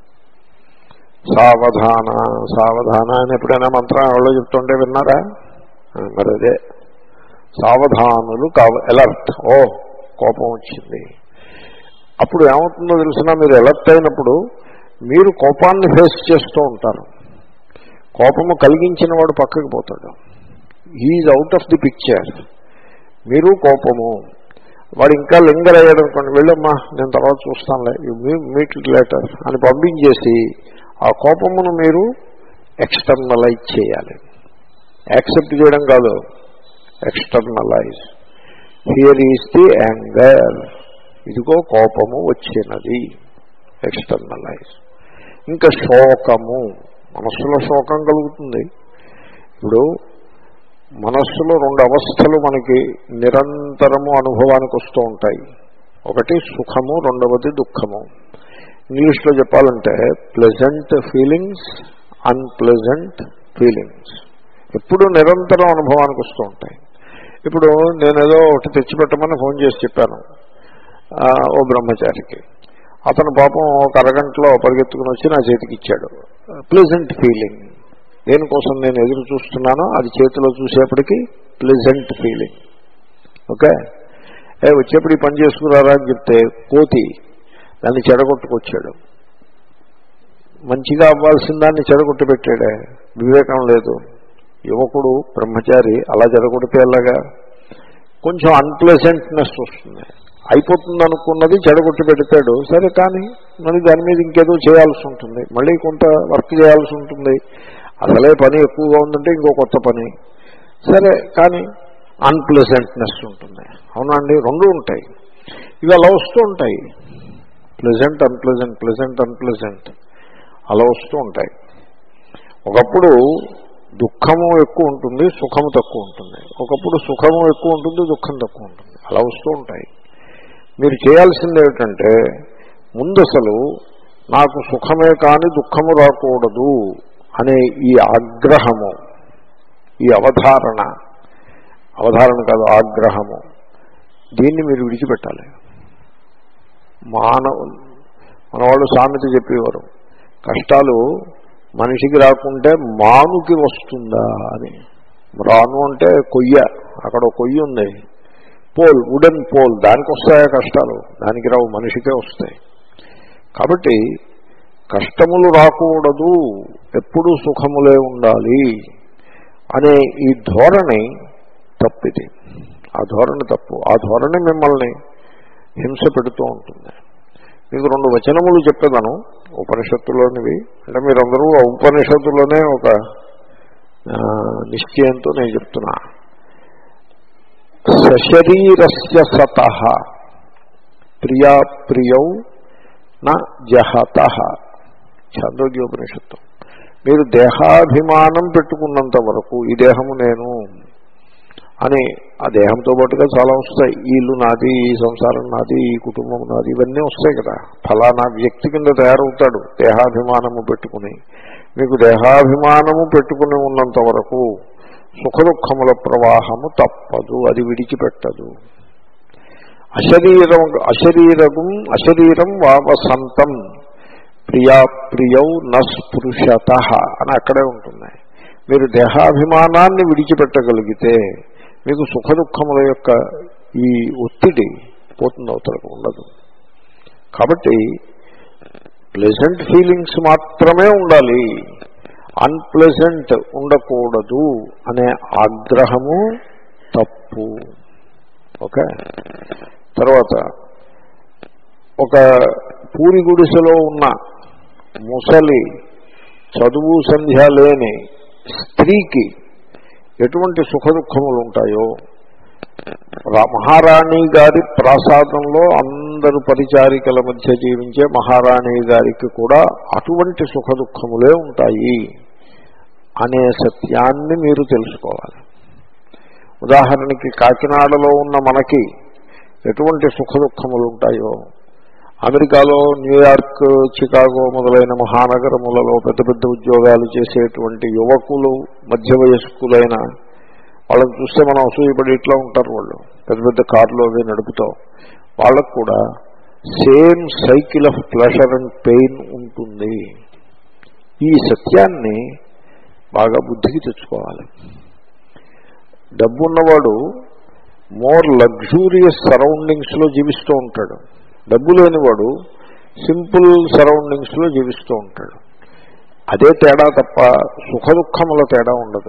సావధాన సావధాన అని ఎప్పుడైనా మంత్రం ఎవరో చెప్తుంటే విన్నారా? మరి అదే సావధానులు కావ అలర్ట్. ఓ కోపం వచ్చింది. అప్పుడు ఏమవుతుందో తెలిసినా, మీరు అలర్ట్ అయినప్పుడు మీరు కోపాన్ని ఫేస్ చేస్తూ ఉంటారు. కోపము కలిగించిన వాడు పక్కకి పోతాడు. He is out of the picture. మీరు కోపము, వాడు ఇంకా లింగర్ అయ్యాడు అనుకోండి, వెళ్ళమ్మా నేను తర్వాత చూస్తానులే, మీట్ లేటర్ అని పంపించేసి ఆ కోపమును మీరు ఎక్స్టర్నలైజ్ చేయాలి. యాక్సెప్ట్ చేయడం కాదు, externalize. Here is the anger. ఇదిగో కోపము వచ్చినది, ఎక్స్టర్నలైజ్. ఇంకా శోకము, మనస్సులో శోకం కలుగుతుంది. ఇప్పుడు మనస్సులో రెండు అవస్థలు మనకి నిరంతరము అనుభవానికి వస్తూ ఉంటాయి. ఒకటి సుఖము, రెండవది దుఃఖము. ఇంగ్లీష్లో చెప్పాలంటే ప్లెజెంట్ ఫీలింగ్స్, అన్ప్లెజెంట్ ఫీలింగ్స్ ఎప్పుడు నిరంతరం అనుభవానికి వస్తూ ఉంటాయి. ఇప్పుడు నేను ఏదో ఒకటి తెచ్చిపెట్టమని ఫోన్ చేసి చెప్పాను ఓ బ్రహ్మచారికి. అతను పాపం ఒక అరగంటలో పరిగెత్తుకుని వచ్చి నా చేతికి ఇచ్చాడు. Pleasant feeling. దేనికోసం నేను ఎదురు చూస్తున్నానో అది చేతిలో చూసేప్పటికీ ప్లెజెంట్ ఫీలింగ్. ఓకే, ఏ వచ్చేప్పుడు ఈ పని చేసుకురారా అని చెప్తే కోతి దాన్ని చెడగొట్టుకొచ్చాడు. మంచిగా అవ్వాల్సిన దాన్ని చెడగొట్టు పెట్టాడే, వివేకం లేదు. యువకుడు బ్రహ్మచారి అలా చెడగొడితే ఎలాగా? కొంచెం అన్ప్లెజెంట్నెస్ వస్తుంది. అయిపోతుంది అనుకున్నది చెడగొట్టి పెడతాడు. సరే, కానీ మరి దాని మీద ఇంకేదో చేయాల్సి ఉంటుంది, మళ్ళీ కొంత వర్క్ చేయాల్సి ఉంటుంది. అసలే పని ఎక్కువగా ఉందంటే ఇంకో కొత్త పని. సరే, కానీ అన్ప్లెజెంట్నెస్ ఉంటుంది. అవునా అండి? రెండు ఉంటాయి. ఇవి అలా వస్తూ ఉంటాయి. ప్లెజెంట్ అన్ప్లెజెంట్, ప్లెజెంట్ అన్ప్లెజెంట్ అలా వస్తూ ఉంటాయి. ఒకప్పుడు దుఃఖము ఎక్కువ ఉంటుంది, సుఖము తక్కువ ఉంటుంది. ఒకప్పుడు సుఖము ఎక్కువ ఉంటుంది, దుఃఖం తక్కువ ఉంటుంది. అలా వస్తూ ఉంటాయి. మీరు చేయాల్సింది ఏమిటంటే, ముందు అసలు నాకు సుఖమే కానీ దుఃఖము రాకూడదు అనే ఈ ఆగ్రహము, ఈ అవధారణ, అవధారణ కాదు ఆగ్రహము, దీన్ని మీరు విడిచిపెట్టాలి. మానవ మన వాళ్ళు సామెత చెప్పేవారు, కష్టాలు మనిషికి రాకుంటే మానుకి వస్తుందా అని. రాను అంటే కొయ్య, అక్కడ కొయ్య ఉంది, పోల్, వుడెన్ పోల్, దానికి వస్తాయా కష్టాలు? దానికి రావు, మనిషికే వస్తాయి. కాబట్టి కష్టములు రాకూడదు, ఎప్పుడూ సుఖములే ఉండాలి అనే ఈ ధోరణి తప్పిది. ఆ ధోరణి తప్పు. ఆ ధోరణి మిమ్మల్ని హింస పెడుతూ ఉంటుంది. మీకు రెండు వచనములు చెప్పేదాను ఉపనిషత్తులోనివి. అంటే మీరందరూ ఆ ఉపనిషత్తులోనే ఒక నిశ్చయంతో నేను చెప్తున్నా. సశరీరస్య సతః ప్రియా ప్రియౌ నా జహతః, ఛాందోగ్యోపనిషత్తు. మీరు దేహాభిమానం పెట్టుకున్నంత వరకు ఈ దేహము నేను అని, ఆ దేహంతో పాటుగా చాలా వస్తాయి, ఈ ఇల్లు నాది, ఈ సంసారం నాది, ఈ కుటుంబం నాది, ఇవన్నీ వస్తాయి కదా. ఫలానా వ్యక్తి కింద తయారవుతాడు దేహాభిమానము పెట్టుకుని. మీకు దేహాభిమానము పెట్టుకుని ఉన్నంత వరకు సుఖ దుఃఖముల ప్రవాహము తప్పదు, అది విడిచిపెట్టదు. అశరీరం అశరీరం అశరీరం వావసంతం ప్రియా ప్రియౌ నస్పృశత అని అక్కడే ఉంటుంది. మీరు దేహాభిమానాన్ని విడిచిపెట్టగలిగితే మీకు సుఖ దుఃఖముల యొక్క ఈ ఒత్తిడి పోతుంది, అవతలకు ఉండదు. కాబట్టి ప్లెజెంట్ ఫీలింగ్స్ మాత్రమే ఉండాలి, అన్ప్లెజెంట్ ఉండకూడదు అనే ఆగ్రహము తప్పు. ఓకే. తర్వాత ఒక పూరి గుడిసెలో ఉన్న ముసలి చదువు సంధ్య లేని స్త్రీకి ఎటువంటి సుఖ దుఃఖములు ఉంటాయో, మహారాణి గారి ప్రాసాదంలో అందరు పరిచారికల మధ్య జీవించే మహారాణి గారికి కూడా అటువంటి సుఖ దుఃఖములే ఉంటాయి అనే సత్యాన్ని మీరు తెలుసుకోవాలి. ఉదాహరణకి కాకినాడలో ఉన్న మనకి ఎటువంటి సుఖ దుఃఖములు ఉంటాయో, అమెరికాలో న్యూయార్క్, చికాగో మొదలైన మహానగరములలో పెద్ద పెద్ద ఉద్యోగాలు చేసేటువంటి యువకులు, మధ్య వయస్కులైన వాళ్ళని చూస్తే మనం అసూయపడి ఇట్లా ఉంటారు. వాళ్ళు పెద్ద పెద్ద కార్లు అవి నడుపుతాం. వాళ్ళకు కూడా same cycle of pleasure and pain ఉంటుంది. ఈ సత్యాన్ని బాగా బుద్ధికి తెచ్చుకోవాలి. డబ్బున్నవాడు మోర్ లగ్జూరియస్ సరౌండింగ్స్లో జీవిస్తూ ఉంటాడు, డబ్బు లేనివాడు సింపుల్ సరౌండింగ్స్లో జీవిస్తూ ఉంటాడు. అదే తేడా తప్ప సుఖ దుఃఖముల తేడా ఉండదు.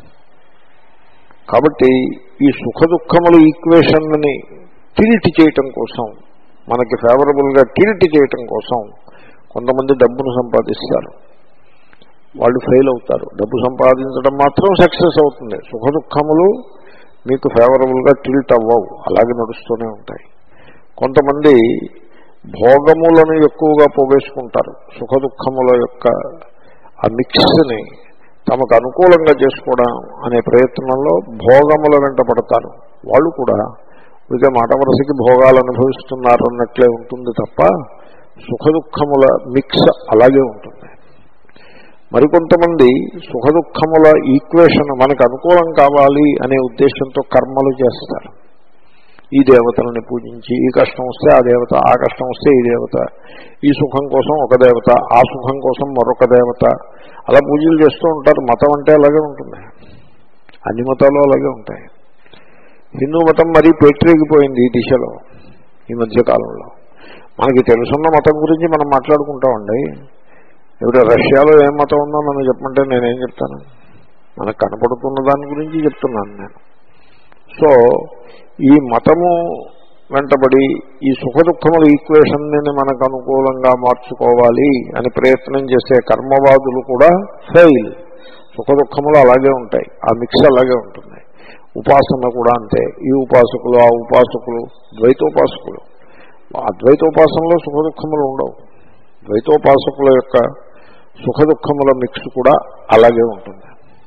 కాబట్టి ఈ సుఖ దుఃఖముల ఈక్వేషన్ని టిల్ట్ చేయటం కోసం, మనకి ఫేవరబుల్గా టిల్ట్ చేయటం కోసం కొంతమంది డబ్బును సంపాదిస్తారు, వాళ్ళు ఫెయిల్ అవుతారు. డబ్బు సంపాదించడం మాత్రం సక్సెస్ అవుతుంది, సుఖ దుఃఖములు మీకు ఫేవరబుల్గా టిల్ట్ అవ్వవు, అలాగే నడుస్తూనే ఉంటాయి. కొంతమంది భోగములను ఎక్కువగా పోగేసుకుంటారు, సుఖ దుఃఖముల యొక్క ఆ మిక్స్ని తమకు అనుకూలంగా చేసుకోవడం అనే ప్రయత్నంలో భోగముల వెంట పడతారు. వాళ్ళు కూడా ఇక మాట వరుసకి భోగాలు అనుభవిస్తున్నారు అన్నట్లే ఉంటుంది తప్ప సుఖ దుఃఖముల మిక్స్ అలాగే ఉంటుంది. మరికొంతమంది సుఖ దుఃఖముల ఈక్వేషన్ మనకు అనుకూలం కావాలి అనే ఉద్దేశంతో కర్మలు చేస్తారు. ఈ దేవతలని పూజించి ఈ కష్టం వస్తే ఆ దేవత, ఆ కష్టం వస్తే ఈ దేవత, ఈ సుఖం కోసం ఒక దేవత, ఆ సుఖం కోసం మరొక దేవత, అలా పూజలు చేస్తూ ఉంటారు. మతం అంటే అలాగే ఉంటుంది, అన్ని మతాలు అలాగే ఉంటాయి. హిందూ మతం మరీ పెట్టిరిగిపోయింది ఈ దిశలో ఈ మధ్యకాలంలో. మనకి తెలుసున్న మతం గురించి మనం మాట్లాడుకుంటామండి. ఇప్పుడు రష్యాలో ఏం మతం ఉందో నన్ను చెప్పమంటే నేనేం చెప్తాను? మనకు కనపడుతున్న దాని గురించి చెప్తున్నాను నేను. సో ఈ మతము వెంటబడి ఈ సుఖ దుఃఖముల ఈక్వేషన్ని మనకు అనుకూలంగా మార్చుకోవాలి అని ప్రయత్నం చేసే కర్మవాదులు కూడా ఫెయిల్. సుఖ దుఃఖములు అలాగే ఉంటాయి, ఆ మిక్స్ అలాగే ఉంటుంది. ఉపాసన కూడా అంతే. ఈ ఉపాసకులు ఆ ఉపాసకులు ద్వైతోపాసకులు, అద్వైతోపాసనలో సుఖ దుఃఖములు ఉండవు. ద్వైతోపాసకుల యొక్క సుఖ దుఃఖముల మిక్స్ కూడా అలాగే ఉంటుంది.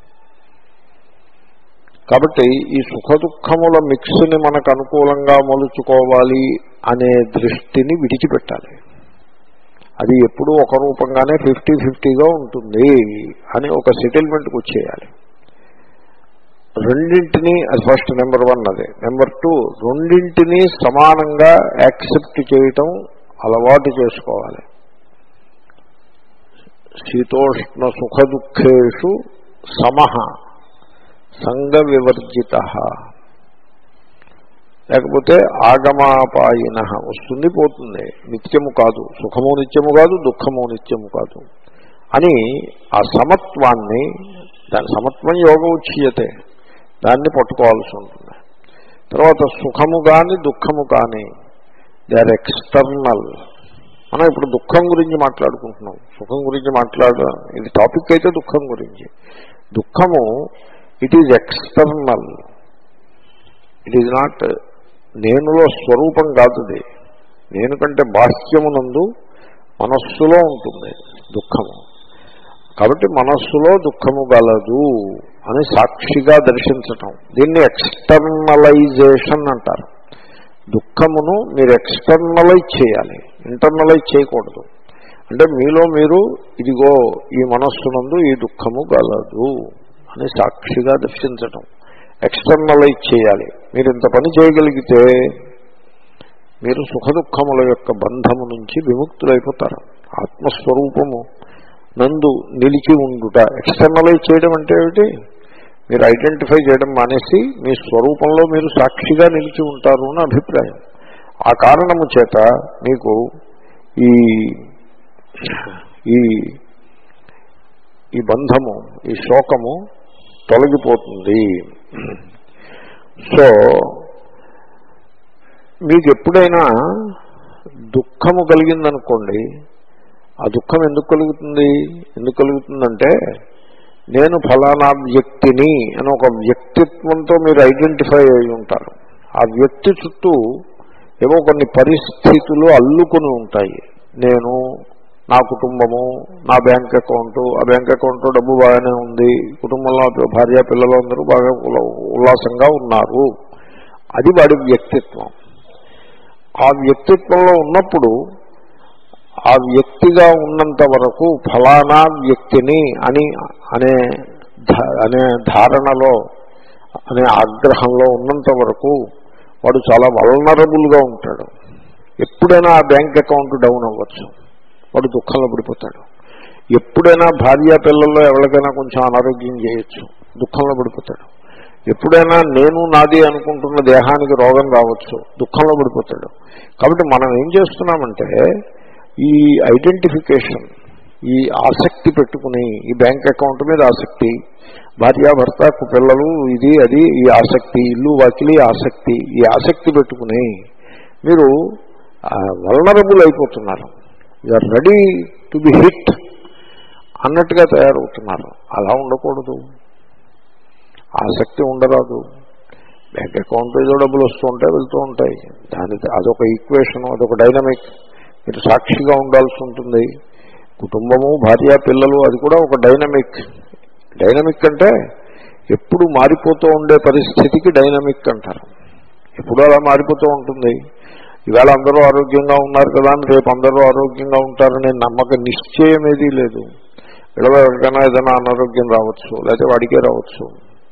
కాబట్టి ఈ సుఖ దుఃఖముల మిక్స్ని మనకు అనుకూలంగా మలుచుకోవాలి అనే దృష్టిని విడిచిపెట్టాలి. అది ఎప్పుడూ ఒక రూపంగానే ఫిఫ్టీ ఫిఫ్టీగా ఉంటుంది అని ఒక సెటిల్మెంట్కి వచ్చేయాలి. రెండింటినీ, అది ఫస్ట్ నెంబర్ వన్. అదే నెంబర్ టూ, రెండింటినీ సమానంగా యాక్సెప్ట్ చేయటం అలవాటు చేసుకోవాలి. శీతోష్ణ సుఖ దుఃఖేషు సమః సంగ వివర్జిత, లేకపోతే ఆగమాపాయిన, వస్తుంది పోతుంది, నిత్యము కాదు, సుఖము నిత్యము కాదు, దుఃఖము నిత్యము కాదు అని ఆ సమత్వాన్ని, దాని సమత్వం యోగ ఉచ్యతే, దాన్ని పట్టుకోవాల్సి ఉంటుంది. తర్వాత సుఖము కానీ దుఃఖము కానీ దే ఆర్ ఎక్స్టర్నల్. మనం ఇప్పుడు దుఃఖం గురించి మాట్లాడుకుంటున్నాం, సుఖం గురించి మాట్లాడ, ఇది టాపిక్ అయితే దుఃఖం గురించి. దుఃఖము it is external, it is not నేనులో స్వరూపం కాదు. అది నేను కంటే బాహ్యమునందు మనస్సులో ఉంటుంది దుఃఖము. కాబట్టి మనస్సులో దుఃఖము గలదు అని సాక్షిగా దర్శించటం, దీన్ని ఎక్స్టర్నలైజేషన్ అంటారు. దుఃఖమును మీరు ఎక్స్టర్నలైజ్ చేయాలి, ఇంటర్నలైజ్ చేయకూడదు. అంటే మీలో మీరు ఇదిగో ఈ మనస్సునందు ఈ దుఃఖము గలదు అని సాక్షిగా దర్శించటం, ఎక్స్టర్నలైజ్ చేయాలి. మీరు ఇంత పని చేయగలిగితే మీరు సుఖ దుఃఖముల యొక్క బంధము నుంచి విముక్తులైపోతారు. ఆత్మస్వరూపము నందు నిలిచి ఉండుట. ఎక్స్టర్నలైజ్ చేయడం అంటే ఏమిటి? మీరు ఐడెంటిఫై చేయడం మానేసి మీ స్వరూపంలో మీరు సాక్షిగా నిలిచి ఉంటారు అని అభిప్రాయం. ఆ కారణము చేత మీకు ఈ ఈ ఈ బంధము, ఈ శోకము తొలగిపోతుంది. సో మీకు ఎప్పుడైనా దుఃఖము కలిగిందనుకోండి, ఆ దుఃఖం ఎందుకు కలుగుతుంది? ఎందుకు కలుగుతుందంటే నేను ఫలానా వ్యక్తిని అని ఒక వ్యక్తిత్వంతో మీరు ఐడెంటిఫై అయి ఉంటారు. ఆ వ్యక్తి చుట్టూ ఏవో కొన్ని పరిస్థితులు అల్లుకొని ఉంటాయి. నేను, నా కుటుంబము, నా బ్యాంక్ అకౌంటు, ఆ బ్యాంక్ అకౌంట్లో డబ్బు బాగానే ఉంది, కుటుంబంలో భార్య పిల్లలు అందరూ బాగా ఉల్లాసంగా ఉన్నారు. అది వాడి వ్యక్తిత్వం. ఆ వ్యక్తిత్వంలో ఉన్నప్పుడు ఆ వ్యక్తిగా ఉన్నంత వరకు ఫలానా వ్యక్తిని అని అనే అనే ధారణలో, అనే ఆగ్రహంలో ఉన్నంత వరకు వాడు చాలా వల్నరబుల్గా ఉంటాడు. ఎప్పుడైనా ఆ బ్యాంక్ అకౌంట్ డౌన్ అవ్వచ్చు, వాడు దుఃఖంలో పడిపోతాడు. ఎప్పుడైనా భార్య పిల్లల్లో ఎవరికైనా కొంచెం అనారోగ్యం చేయొచ్చు, దుఃఖంలో పడిపోతాడు. ఎప్పుడైనా నేను నాది అనుకుంటున్న దేహానికి రోగం రావచ్చు, దుఃఖంలో పడిపోతాడు. కాబట్టి మనం ఏం చేస్తున్నామంటే ఈ ఐడెంటిఫికేషన్, ఈ ఆసక్తి పెట్టుకుని, ఈ బ్యాంక్ అకౌంట్ మీద ఆసక్తి, భార్యాభర్త పిల్లలు ఇది అది, ఈ ఆసక్తి, ఇల్లు వాకిలి ఆసక్తి, ఈ ఆసక్తి పెట్టుకుని మీరు వల్నరబుల్ అయిపోతున్నారు. You are ready to be hit అన్నట్టుగా తయారవుతున్నారు. అలా ఉండకూడదు. ఆసక్తి ఉండరాదు. బ్యాంక్ అకౌంట్ ఏదో డబ్బులు వస్తూ ఉంటాయి, వెళ్తూ ఉంటాయి. దాని అదొక ఈక్వేషన్, అదొక డైనమిక్. మీరు సాక్షిగా ఉండాల్సి ఉంటుంది. కుటుంబము, భార్య పిల్లలు, అది కూడా ఒక డైనమిక్. డైనమిక్ అంటే ఎప్పుడు మారిపోతూ ఉండే పరిస్థితికి డైనమిక్ అంటారు. ఎప్పుడు అలా మారిపోతూ ఉంటుంది. ఈవేళ అందరూ ఆరోగ్యంగా ఉన్నారు కదా అని రేపు అందరూ ఆరోగ్యంగా ఉంటారనే నమ్మక నిశ్చయం ఏదీ లేదు. వీళ్ళలో ఎవరికైనా ఏదైనా అనారోగ్యం రావచ్చు, లేకపోతే వాడికే రావచ్చు.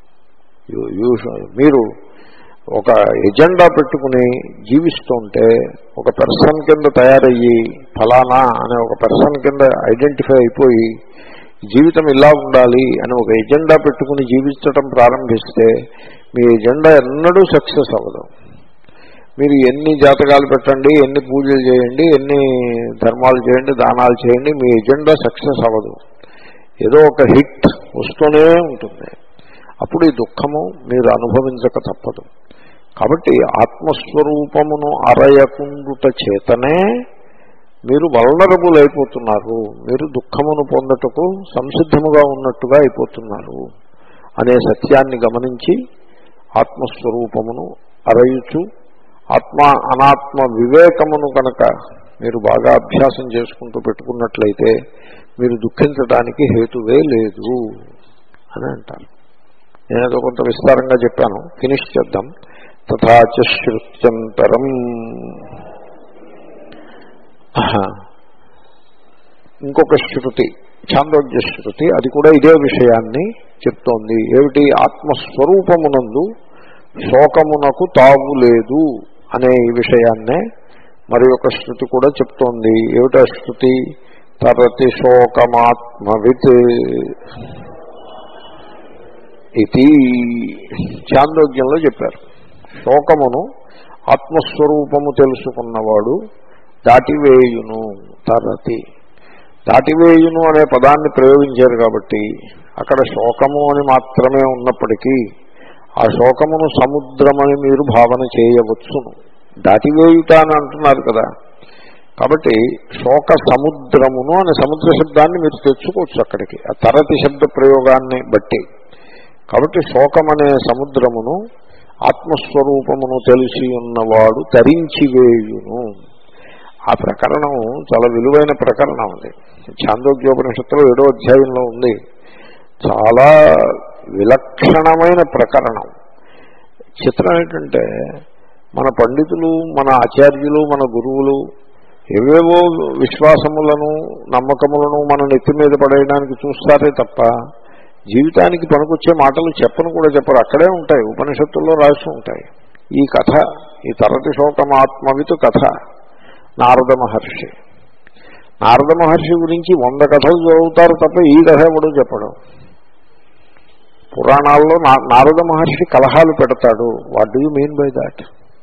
మీరు ఒక ఎజెండా పెట్టుకుని జీవిస్తుంటే, ఒక పర్సన్ కింద తయారయ్యి ఫలానా అనే ఒక పర్సన్ కింద ఐడెంటిఫై అయిపోయి జీవితం ఇలా ఉండాలి అని ఒక ఎజెండా పెట్టుకుని జీవించడం ప్రారంభిస్తే మీ ఎజెండా ఎన్నడూ సక్సెస్ అవ్వదు. మీరు ఎన్ని జాతకాలు పెట్టండి, ఎన్ని పూజలు చేయండి, ఎన్ని ధర్మాలు చేయండి, దానాలు చేయండి, మీ ఎజెండా సక్సెస్ అవ్వదు. ఏదో ఒక హిట్ వస్తూనే ఉంటుంది. అప్పుడు ఈ దుఃఖము మీరు అనుభవించక తప్పదు. కాబట్టి ఆత్మస్వరూపమును అరయకుండుట చేతనే మీరు వల్నరబుల్ అయిపోతున్నారు. మీరు దుఃఖమును పొందటకు సంసిద్ధముగా ఉన్నట్టుగా అయిపోతున్నారు అనే సత్యాన్ని గమనించి ఆత్మస్వరూపమును అరయుచు ఆత్మ అనాత్మ వివేకమును కనుక మీరు బాగా అభ్యాసం చేసుకుంటూ పెట్టుకున్నట్లయితే మీరు దుఃఖించడానికి హేతువే లేదు అని అంటారు. నేనేదో కొంత విస్తారంగా చెప్పాను, ఫినిష్ చేద్దాం. తథాచ శృత్యంతరం, ఇంకొక శృతి, ఛాందోగ్య శృతి, అది కూడా ఇదే విషయాన్ని చెప్తోంది. ఏమిటి? ఆత్మస్వరూపమునందు శోకమునకు తావు లేదు అనే ఈ విషయాన్నే మరి ఒక శృతి కూడా చెప్తోంది. ఏమిటా శృతి? తరతి శోకమాత్మవిత్ ఇది చాందోగ్యంలో చెప్పారు. శోకమును ఆత్మస్వరూపము తెలుసుకున్నవాడు దాటివేయును. తరతి దాటివేయును అనే పదాన్ని ప్రయోగించారు కాబట్టి అక్కడ శోకము అని మాత్రమే ఉన్నప్పటికీ ఆ శోకమును సముద్రమని మీరు భావన చేయవచ్చును. దాటివేయుట అని అంటున్నారు కదా, కాబట్టి శోక సముద్రమును అనే సముద్ర శబ్దాన్ని మీరు తెచ్చుకోవచ్చు అక్కడికి, ఆ తరతి శబ్ద ప్రయోగాన్ని బట్టి. కాబట్టి శోకమనే సముద్రమును ఆత్మస్వరూపమును తెలిసి ఉన్నవాడు తరించివేయును. ఆ ప్రకరణం చాలా విలువైన ప్రకరణం ఉంది. ఛాందోగ్యోపనిషత్తులో ఏడో అధ్యాయంలో ఉంది. చాలా విలక్షణమైన ప్రకరణం. చిత్రం ఏంటంటే మన పండితులు, మన ఆచార్యులు, మన గురువులు ఏవేవో విశ్వాసములను నమ్మకములను మన నెత్తి మీద పడేయడానికి చూస్తారే తప్ప జీవితానికి పనికొచ్చే మాటలు చెప్పను కూడా చెప్పరు. అక్కడే ఉంటాయి, ఉపనిషత్తుల్లో రాసి ఉంటాయి. ఈ కథ, ఈ తరతి శోకమాత్మవితు కథ నారద మహర్షి. నారద మహర్షి గురించి వంద కథలు చదువుతారు తప్ప ఈ కథ ఎవడో చెప్పడం. పురాణాల్లో నారద మహర్షి కలహాలు పెడతాడు. What do you mean by that?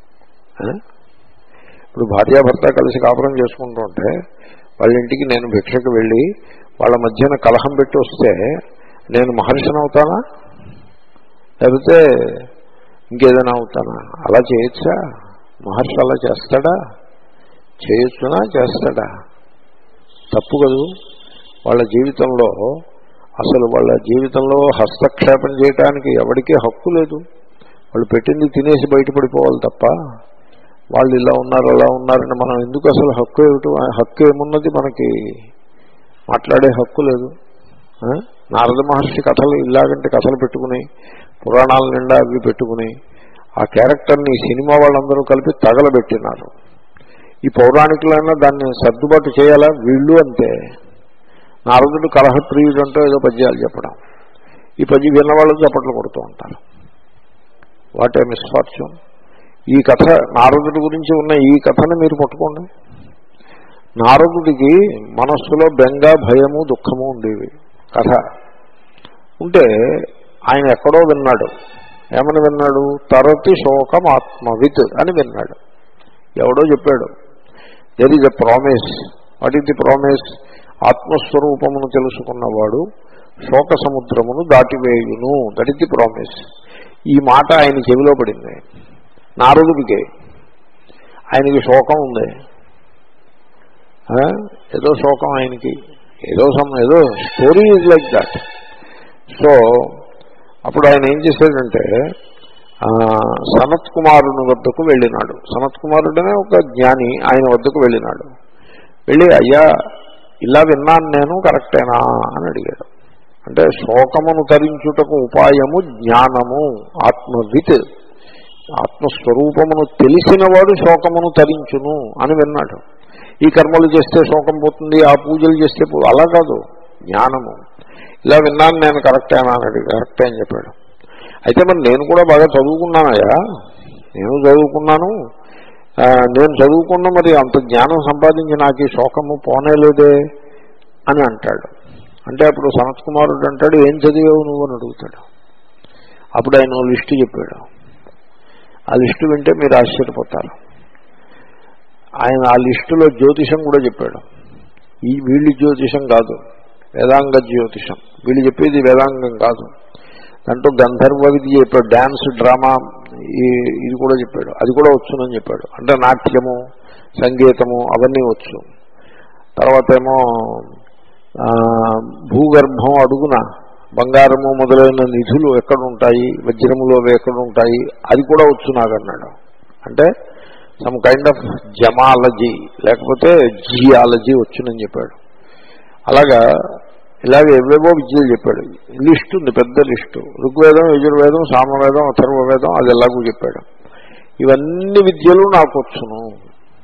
ఇప్పుడు భార్యాభర్త కలిసి కాపురం చేసుకుంటూ ఉంటే వాళ్ళ ఇంటికి నేను భిక్షకు వెళ్ళి వాళ్ళ మధ్యన కలహం పెట్టి వస్తే నేను మహర్షిని అవుతానా, లేకపోతే ఇంకేదైనా అవుతానా? అలా చేయొచ్చా? మహర్షి అలా చేస్తాడా? చేయొచ్చునా? చేస్తాడా? తప్పు కదూ. వాళ్ళ జీవితంలో అసలు వాళ్ళ జీవితంలో హస్తక్షేపం చేయడానికి ఎవరికీ హక్కు లేదు. వాళ్ళు పెట్టింది తినేసి బయటపడిపోవాలి తప్ప వాళ్ళు ఇలా ఉన్నారు అలా ఉన్నారని మనం ఎందుకు, అసలు హక్కు ఏమిటి? హక్కు ఏమున్నది మనకి? మాట్లాడే హక్కు లేదు. నారద మహర్షి కథలు ఇలాగంటే కథలు పెట్టుకుని పురాణాల నిండా అవి పెట్టుకుని ఆ క్యారెక్టర్ని సినిమా వాళ్ళందరూ కలిపి తగలబెట్టినారు. ఈ పౌరాణికులైనా దాన్ని సర్దుబాటు చేయాలా? వీళ్ళు అంతే. నారదుడు కలహప్రియుడు అంటూ ఏదో పద్యాలు చెప్పడం, ఈ పద్యం విన్నవాళ్ళు చప్పట్లు కొడుతూ ఉంటారు. What a misfortune. ఈ కథ నారదుడి గురించి ఉన్న ఈ కథని మీరు పట్టుకోండి. నారదుడికి మనస్సులో బెంగ, భయము, దుఃఖము ఉండేవి. కథ ఉంటే ఆయన ఎక్కడో విన్నాడు. ఏమని విన్నాడు? తరతి శోకం ఆత్మవిత్ అని విన్నాడు. ఎవడో చెప్పాడు. There is a promise. What is the promise? ఆత్మస్వరూపమును తెలుసుకున్నవాడు శోక సముద్రమును దాటివేయును. That is the promise. ఈ మాట ఆయన చెవిలో పడింది. నారదుడికి ఆయనకి శోకం ఉంది, ఏదో శోకం ఆయనకి, ఏదో సమ్ ఏదో story is like that. So అప్పుడు ఆయన ఏం చేశాడంటే సనత్ కుమారుని వద్దకు వెళ్ళినాడు. సనత్ కుమారుడనే ఒక జ్ఞాని ఆయన వద్దకు వెళ్ళినాడు. వెళ్ళి, అయ్యా ఇలా విన్నాను నేను, కరెక్టేనా అని అడిగాడు. అంటే శోకమును తరించుటకు ఉపాయము జ్ఞానము, ఆత్మవిత్, ఆత్మస్వరూపమును తెలిసినవాడు శోకమును తరించును అని విన్నాడు. ఈ కర్మలు చేస్తే శోకం పోతుంది, ఆ పూజలు చేస్తే పో, అలా కాదు, జ్ఞానము. ఇలా విన్నాను నేను, కరెక్టేనా అని అడిగి కరెక్టే అని చెప్పాడు. అయితే మరి నేను కూడా బాగా చదువుకున్నానయ్యా, నేను చదువుకున్నాను, నేను చదువుకున్న మరి అంత జ్ఞానం సంపాదించి నాకు ఈ శోకము పోనేలేదే అని అంటాడు. అంటే అప్పుడు సనత్ కుమారుడు అంటాడు, ఏం చదివావు నువ్వు అని అడుగుతాడు. అప్పుడు ఆయన లిస్టు చెప్పాడు. ఆ లిస్టు వింటే మీరు ఆశ్చర్యపోతారు. ఆయన ఆ లిస్టులో జ్యోతిషం కూడా చెప్పాడు. ఈ వీళ్ళు జ్యోతిషం కాదు, వేదాంగ జ్యోతిషం. వీళ్ళు చెప్పేది వేదాంగం కాదు. దాంట్లో గంధర్వ విద్య చెప్పాడు, డ్యాన్స్, డ్రామా, ఈ ఇది కూడా చెప్పాడు. అది కూడా వచ్చునని చెప్పాడు. అంటే నాట్యము, సంగీతము అవన్నీ వచ్చు. తర్వాత ఏమో భూగర్భం అడుగున బంగారము మొదలైన నిధులు ఎక్కడుంటాయి, వజ్రములు అవి ఎక్కడుంటాయి, అది కూడా వచ్చు నాకన్నాడు. అంటే సమ్ కైండ్ ఆఫ్ జమాలజీ లేకపోతే జియాలజీ వచ్చునని చెప్పాడు. అలాగా ఇలాగే ఎవేవో విద్యలు చెప్పాడు. లిస్టు ఉంది, పెద్ద లిస్టు. ఋగ్వేదం, యజుర్వేదం, సామవేదం, అథర్వవేదం, అది ఎలాగూ చెప్పాడు. ఇవన్నీ విద్యలు నాకు వచ్చును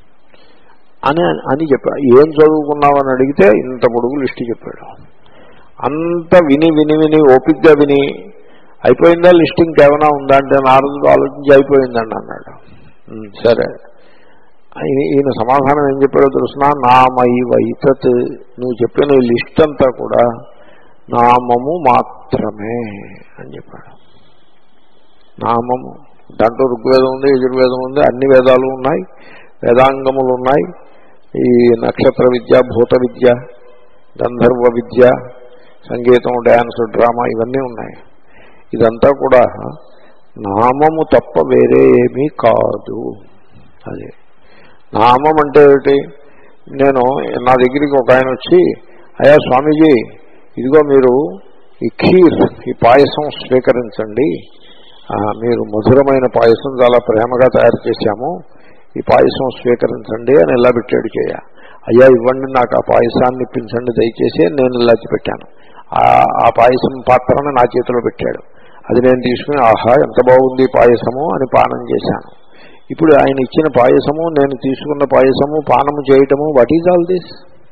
అని అని చెప్పాడు. ఏం చదువుకున్నావని అడిగితే ఇంత పొడుగు లిస్టు చెప్పాడు. అంత విని విని విని ఓపిక్గా విని అయిపోయిందా లిస్ట్ ఇంకేమైనా ఉందా అంటే నారదుడు ఆలోచించి అయిపోయిందండి అన్నాడు. సరే, ఈయన సమాధానం ఏం చెప్పాడో తెలుసునా, నామై వైతత్, నువ్వు చెప్పిన ఈ లిస్ట్ అంతా కూడా నామము మాత్రమే అని చెప్పాడు. నామము, దాంట్లో ఋగ్వేదం ఉంది, యజుర్వేదం ఉంది, అన్ని వేదాలు ఉన్నాయి, వేదాంగములు ఉన్నాయి, ఈ నక్షత్ర విద్య, భూత విద్య, గంధర్వ విద్య, సంగీతం, డ్యాన్స్, డ్రామా ఇవన్నీ ఉన్నాయి. ఇదంతా కూడా నామము తప్ప వేరే ఏమీ కాదు. అదే నామం అంటే ఏమిటి? నేను నా దగ్గరికి ఒక ఆయన వచ్చి, అయ్యా స్వామీజీ, ఇదిగో మీరు ఈ ఖీర్, ఈ పాయసం స్వీకరించండి, మీరు మధురమైన పాయసం చాలా ప్రేమగా తయారు చేశాము, ఈ పాయసం స్వీకరించండి అని ఇలా పెట్టాడు చేయ. అయ్యా ఇవ్వండి, నాకు ఆ పాయసాన్ని ఇప్పించండి దయచేసి, నేను ఇలా పెట్టాను. ఆ పాయసం పాత్రను నా చేతిలో పెట్టాడు. అది నేను తీసుకుని ఆహా ఎంత బాగుంది పాయసము అని పానం చేశాను. ఇప్పుడు ఆయన ఇచ్చిన పాయసము, నేను తీసుకున్న పాయసము పానము చేయటము, వాట్ ఈజ్ ఆల్ దిస్?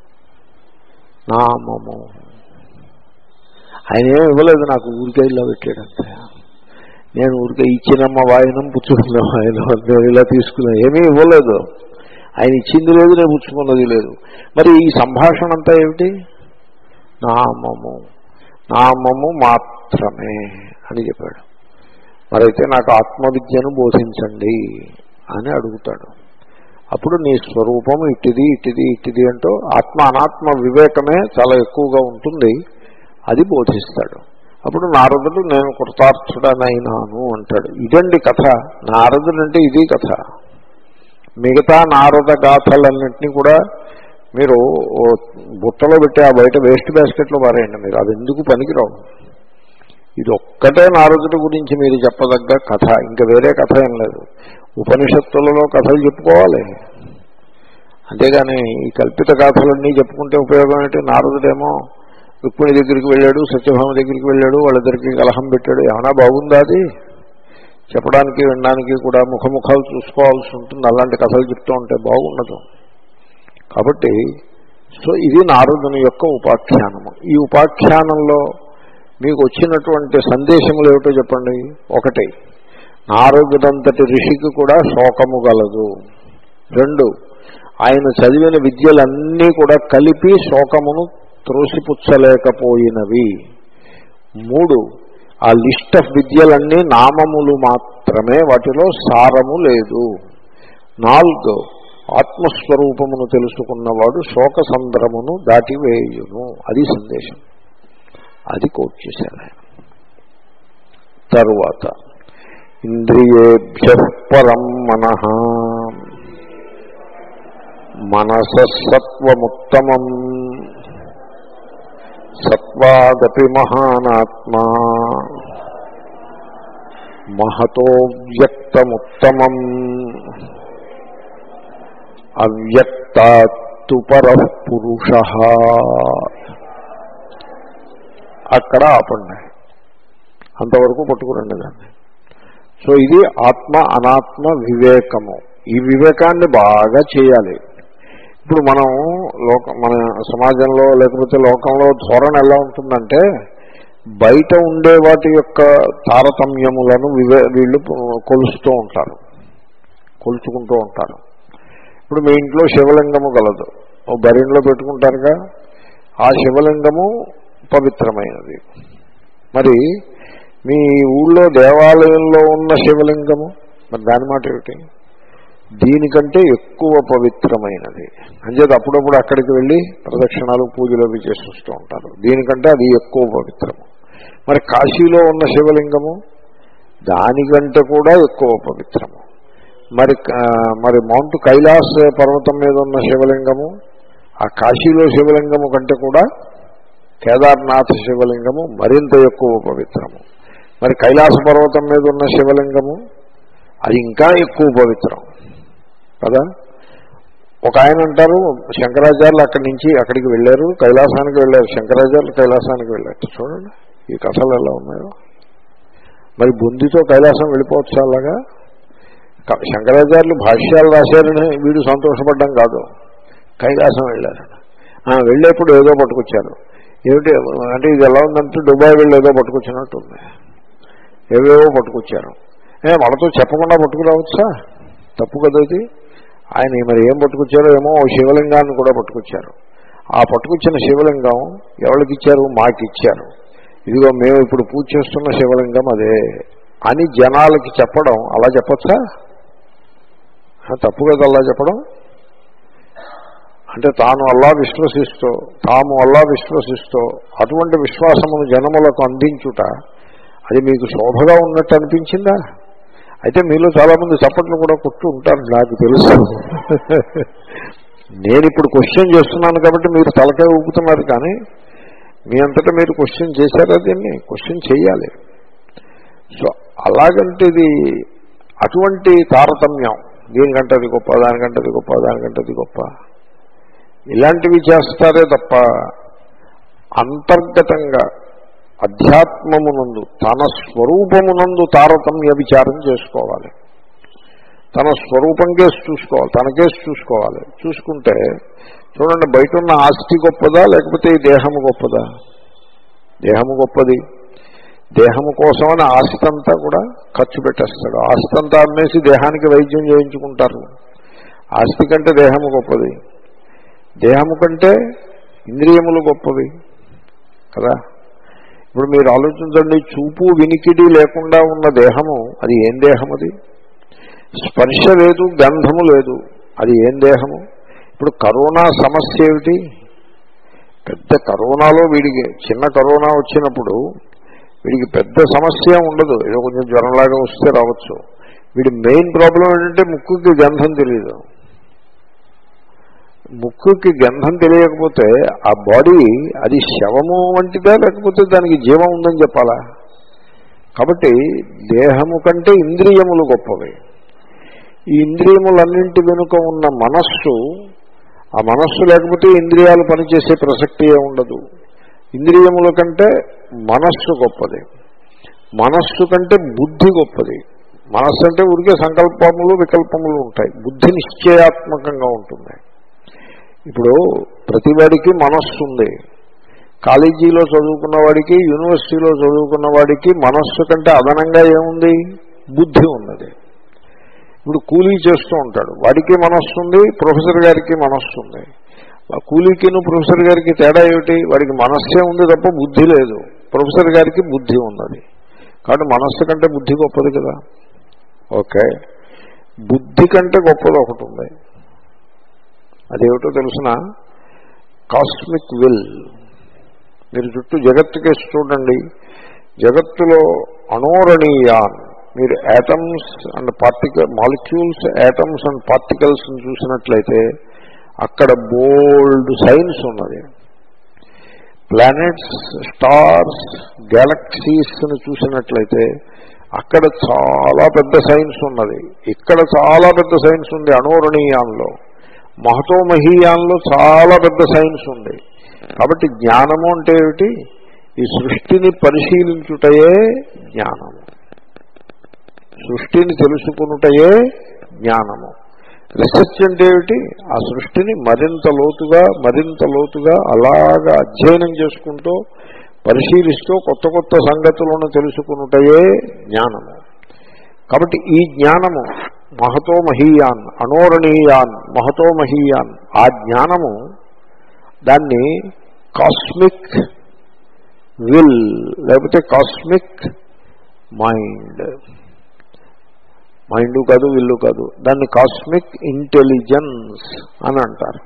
నామము. ఆయన ఏమి ఇవ్వలేదు, నాకు ఊరికే ఇలా పెట్టాడంతే. నేను ఊరికే ఇచ్చినమ్మ వాయనం పుచ్చుకున్న వాయనం నేను ఇలా తీసుకున్నాను, ఏమీ ఇవ్వలేదు. ఆయన ఇచ్చింది లేదు, నేను పుచ్చుకున్నది లేదు. మరి ఈ సంభాషణ అంతా ఏమిటి? నామము, నామము మాత్రమే అని చెప్పాడు. మరైతే నాకు ఆత్మవిద్యను బోధించండి అని అడుగుతాడు. అప్పుడు నీ స్వరూపము ఇట్టిది ఇట్టిది ఇట్టిది అంటూ ఆత్మ అనాత్మ వివేకమే చాలా ఎక్కువగా ఉంటుంది, అది బోధిస్తాడు. అప్పుడు నారదుడు నేను కృతార్థుడనైనాను అంటాడు. ఇదండి కథ. నారదుడు అంటే ఇది కథ. మిగతా నారద గాథలన్నింటినీ కూడా మీరు బుట్టలో పెట్టి ఆ బయట వేస్ట్ బాస్కెట్లో పారేయండి, మీరు అది ఎందుకు పనికిరావు. ఇది ఒక్కటే నారదుడి గురించి మీరు చెప్పదగ్గ కథ, ఇంకా వేరే కథ ఏం లేదు. ఉపనిషత్తులలో కథలు చెప్పుకోవాలి, అంతేగాని ఈ కల్పిత గాథలన్నీ చెప్పుకుంటే ఉపయోగం ఏంటి? నారదుడేమో రుక్మిణి దగ్గరికి వెళ్ళాడు, సత్యభామ దగ్గరికి వెళ్ళాడు, వాళ్ళిద్దరికి కలహం పెట్టాడు. ఏమైనా బాగుందా? అది చెప్పడానికి వినడానికి కూడా ముఖముఖాలు చూసుకోవాల్సి ఉంటుంది. అలాంటి కథలు చెప్తూ ఉంటే బాగుండదు. కాబట్టి సో ఇది నారదుని యొక్క ఉపాఖ్యానము. ఈ ఉపాఖ్యానంలో మీకు వచ్చినటువంటి సందేశములు ఏమిటో చెప్పండి. ఒకటి, నారదుడంతటి ఋషికి కూడా శోకము గలదు. రెండు, ఆయన చదివిన విద్యలన్నీ కూడా కలిపి శోకమును త్రోసిపుచ్చలేకపోయినవి. మూడు, ఆ లిస్ట్ ఆఫ్ విద్యలన్నీ నామములు మాత్రమే, వాటిలో సారము లేదు. నాలుగు, ఆత్మస్వరూపమును తెలుసుకున్నవాడు శోక సంద్రమును దాటివేయును. అది సందేశం. అది కోట్ చేశారు ఆయన. తరువాత ఇంద్రియేభ్యః పరం మనః మనససత్వముత్తమం సత్వాదపి మహానాత్మా మహతో వ్యక్తముత్తమం అవ్యక్తాత్తు పరః పురుషః. అక్కడ ఆపండి, అంతవరకు పట్టుకురండి దాన్ని. సో ఇది ఆత్మ అనాత్మ వివేకము. ఈ వివేకాన్ని బాగా చేయాలి. ఇప్పుడు మనం లోక మన సమాజంలో లేకపోతే లోకంలో ధోరణి ఎలా ఉంటుందంటే, బయట ఉండే వాటి యొక్క తారతమ్యములను వివే వీళ్ళు కొలుస్తూ ఉంటారు, కొలుచుకుంటూ ఉంటారు. ఇప్పుడు మీ ఇంట్లో శివలింగము గలదు, ఓ బరిలో పెట్టుకుంటారుగా, ఆ శివలింగము పవిత్రమైనది. మరి మీ ఊళ్ళో దేవాలయంలో ఉన్న శివలింగము, మరి దాని మాట ఏమిటి? దీనికంటే ఎక్కువ పవిత్రమైనది. అంచేత అప్పుడప్పుడు అక్కడికి వెళ్ళి ప్రదక్షిణాలు పూజలు అవి చేసి వస్తూ ఉంటారు. దీనికంటే అది ఎక్కువ పవిత్రము. మరి కాశీలో ఉన్న శివలింగము దానికంటే కూడా ఎక్కువ పవిత్రము. మరి మరి మౌంట్ కైలాస్ పర్వతం మీద ఉన్న శివలింగము ఆ కాశీలో శివలింగము కంటే కూడా కేదార్నాథ్ శివలింగము మరింత ఎక్కువ పవిత్రము. మరి కైలాస పర్వతం మీద ఉన్న శివలింగము అది ఇంకా ఎక్కువ పవిత్రం కదా. ఒక ఆయన అంటారు, శంకరాచార్యులు అక్కడి నుంచి అక్కడికి వెళ్ళారు, కైలాసానికి వెళ్ళారు, శంకరాచార్యులు కైలాసానికి వెళ్ళారు. చూడండి ఈ కథలు ఎలా ఉన్నాయో. మరి బుందితో కైలాసం వెళ్ళిపోవచ్చు. అలాగా శంకరాచార్యులు భాష్యాలు రాశారని వీడు సంతోషపడ్డం కాదు, కైలాసం వెళ్ళారు. వెళ్ళేప్పుడు ఏదో పట్టుకొచ్చారు. ఏమిటి అంటే ఇది ఎలా ఉందంటే దుబాయ్ వెళ్ళి ఏదో పట్టుకొచ్చినట్టు ఉంది, ఏవేవో పట్టుకొచ్చారు. ఏ మనతో చెప్పకుండా పట్టుకురావచ్చా? తప్పు కదా ఇది. ఆయన మరి ఏం పట్టుకొచ్చారో ఏమో, శివలింగాన్ని కూడా పట్టుకొచ్చారు. ఆ పట్టుకొచ్చిన శివలింగం ఎవరికి ఇచ్చారు? మాకు ఇచ్చారు. ఇదిగో మేము ఇప్పుడు పూజ చేస్తున్న శివలింగం అదే అని జనాలకి చెప్పడం, అలా చెప్పచ్చా? తప్పు కదా అలా చెప్పడం. అంటే తాను అల్లా విశ్వసిస్తూ, తాము అల్లా విశ్వసిస్తూ అటువంటి విశ్వాసమును జనములకు అందించుట, అది మీకు శోభగా ఉన్నట్టు అనిపించిందా? అయితే మీలో చాలామంది చప్పట్లు కూడా కొట్టు ఉంటారు, నాకు తెలుసు. నేను ఇప్పుడు క్వశ్చన్ చేస్తున్నాను కాబట్టి మీరు తలకాయ ఊపుతున్నారు, కానీ మీ అంతటా మీరు క్వశ్చన్ చేశారా? దీన్ని క్వశ్చన్ చేయాలి. సో అలాగంటే ఇది అటువంటి తారతమ్యం, దీనికంటే అది గొప్ప, దానికంటే అది గొప్ప, దానికంటే అది గొప్ప, ఇలాంటివి చేస్తారే తప్ప అంతర్గతంగా అధ్యాత్మమునందు తన స్వరూపమునందు తారతమ్య విచారం చేసుకోవాలి. తన స్వరూపం కేసు చూసుకోవాలి, తన కేసు చూసుకోవాలి. చూసుకుంటే చూడండి, బయట ఉన్న ఆస్తి గొప్పదా లేకపోతే ఈ దేహము గొప్పదా? దేహము గొప్పది. దేహము కోసమని ఆస్తి అంతా కూడా ఖర్చు పెట్టేస్తాడు. ఆస్తి అంతా అమ్మేసి దేహానికి వైద్యం చేయించుకుంటారు. ఆస్తి కంటే దేహము గొప్పది, దేహము కంటే ఇంద్రియములు గొప్పవి కదా. ఇప్పుడు మీరు ఆలోచించండి, చూపు వినికిడి లేకుండా ఉన్న దేహము, అది ఏం దేహం? అది స్పర్శ లేదు, గంధము లేదు, అది ఏం దేహము? ఇప్పుడు కరోనా సమస్య ఏమిటి? పెద్ద కరోనాలో వీడికి చిన్న కరోనా వచ్చినప్పుడు వీడికి పెద్ద సమస్య ఉండదు, ఏదో కొంచెం జ్వరంలాగా వస్తే రావచ్చు. వీడి మెయిన్ ప్రాబ్లం ఏంటంటే ముక్కుకి గంధం తెలియదు. ముక్కుకి గంధం తెలియకపోతే ఆ బాడీ అది శవము వంటిదా లేకపోతే దానికి జీవం ఉందని చెప్పాలా? కాబట్టి దేహము కంటే ఇంద్రియములు గొప్పవి. ఈ ఇంద్రియములన్నింటి వెనుక ఉన్న మనస్సు, ఆ మనస్సు లేకపోతే ఇంద్రియాలు పనిచేసే ప్రసక్తియే ఉండదు. ఇంద్రియముల కంటే మనస్సు గొప్పది, మనస్సు కంటే బుద్ధి గొప్పది. మనస్సు అంటే ఊరికే సంకల్పములు వికల్పములు ఉంటాయి, బుద్ధి నిశ్చయాత్మకంగా ఉంటుంది. ఇప్పుడు ప్రతివాడికి మనస్సు ఉంది. కాలేజీలో చదువుకున్న వాడికి, యూనివర్సిటీలో చదువుకున్న వాడికి మనస్సు కంటే అదనంగా ఏముంది? బుద్ధి ఉన్నది. ఇప్పుడు కూలీ చేస్తూ ఉంటాడు, వాడికి మనస్సు ఉంది, ప్రొఫెసర్ గారికి మనస్సు ఉంది. కూలీకిను ప్రొఫెసర్ గారికి తేడా ఏమిటి? వాడికి మనస్సే ఉంది తప్ప బుద్ధి లేదు, ప్రొఫెసర్ గారికి బుద్ధి ఉన్నది. కాబట్టి మనస్సు కంటే బుద్ధి గొప్పది కదా. ఓకే, బుద్ధి కంటే గొప్పది ఒకటి ఉంది, అదేమిటో తెలుసిన? Cosmic will. మీరు చుట్టూ జగత్తు కేసు చూడండి, జగత్తులో అణోరణీయాన్, మీరు atoms and particle molecules, atoms and particles చూసినట్లయితే అక్కడ బోల్డ్ సైన్స్ ఉన్నది. ప్లానెట్స్, స్టార్స్, గ్యాలక్సీస్ని చూసినట్లయితే అక్కడ చాలా పెద్ద సైన్స్ ఉన్నది. ఇక్కడ చాలా పెద్ద సైన్స్ ఉంది అణోరణీయాన్లో. మహతోమహీయాన్లో చాలా పెద్ద సైన్స్ ఉంది. కాబట్టి జ్ఞానము అంటే ఏమిటి? ఈ సృష్టిని పరిశీలించుటయే జ్ఞానము, సృష్టిని తెలుసుకునుటయే జ్ఞానము. రీసెర్చ్ అంటే ఏమిటి? ఆ సృష్టిని మరింత లోతుగా మరింత లోతుగా అలాగా అధ్యయనం చేసుకుంటూ పరిశీలిస్తూ కొత్త కొత్త సంగతులను తెలుసుకునుటయే జ్ఞానము. కాబట్టి ఈ జ్ఞానము మహతో మహీయాన్, అణోరణీయాన్, మహతో మహీయాన్, ఆ జ్ఞానము, దాన్ని కాస్మిక్ విల్ లేకపోతే కాస్మిక్ మైండ్, మైండు కాదు విల్లు కాదు, దాన్ని కాస్మిక్ ఇంటెలిజెన్స్ అని అంటారు.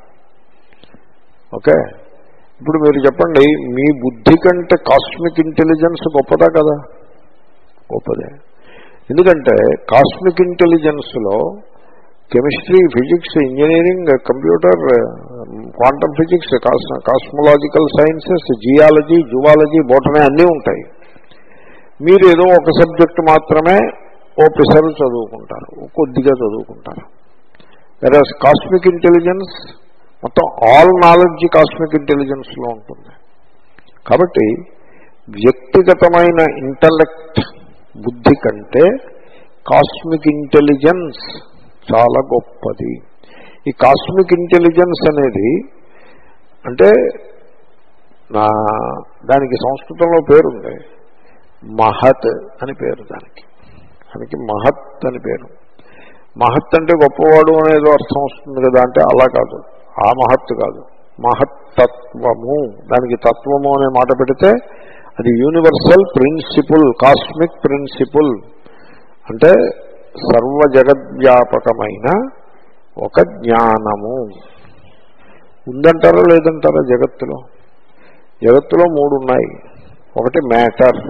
ఓకే, ఇప్పుడు మీరు చెప్పండి, మీ బుద్ధి కంటే కాస్మిక్ ఇంటెలిజెన్స్ గొప్పదా కదా? గొప్పదే. ఎందుకంటే కాస్మిక్ ఇంటెలిజెన్స్లో chemistry, physics, engineering, computer, quantum physics, cosmological sciences, geology, zoology, botany అన్నీ ఉంటాయి. మీరు ఏదో ఒక సబ్జెక్టు మాత్రమే ఓ పిసరు చదువుకుంటారు, కొద్దిగా చదువుకుంటారు. వెరస్ కాస్మిక్ ఇంటెలిజెన్స్ మొత్తం ఆల్ నాలెడ్జ్ కాస్మిక్ ఇంటెలిజెన్స్లో ఉంటుంది. కాబట్టి వ్యక్తిగతమైన ఇంటలెక్ట్ బుద్ధి కంటే కాస్మిక్ ఇంటెలిజెన్స్ చాలా గొప్పది. ఈ కాస్మిక్ ఇంటెలిజెన్స్ అనేది అంటే నా దానికి సంస్కృతంలో పేరుంది, మహత్ అని పేరు దానికి. దానికి మహత్ అని పేరు. మహత్ అంటే గొప్పవాడు అనేదో అర్థం వస్తుంది కదా అంటే అలా కాదు, ఆ మహత్ కాదు, మహత్తత్వము. దానికి తత్వము అనే మాట పెడితే అది యూనివర్సల్ ప్రిన్సిపుల్, కాస్మిక్ ప్రిన్సిపుల్, అంటే సర్వ జగద్వ్యాపకమైన ఒక జ్ఞానము. ఉందంటారా లేదంటారా జగత్తులో? జగత్తులో మూడు ఉన్నాయి. ఒకటి మ్యాటర్,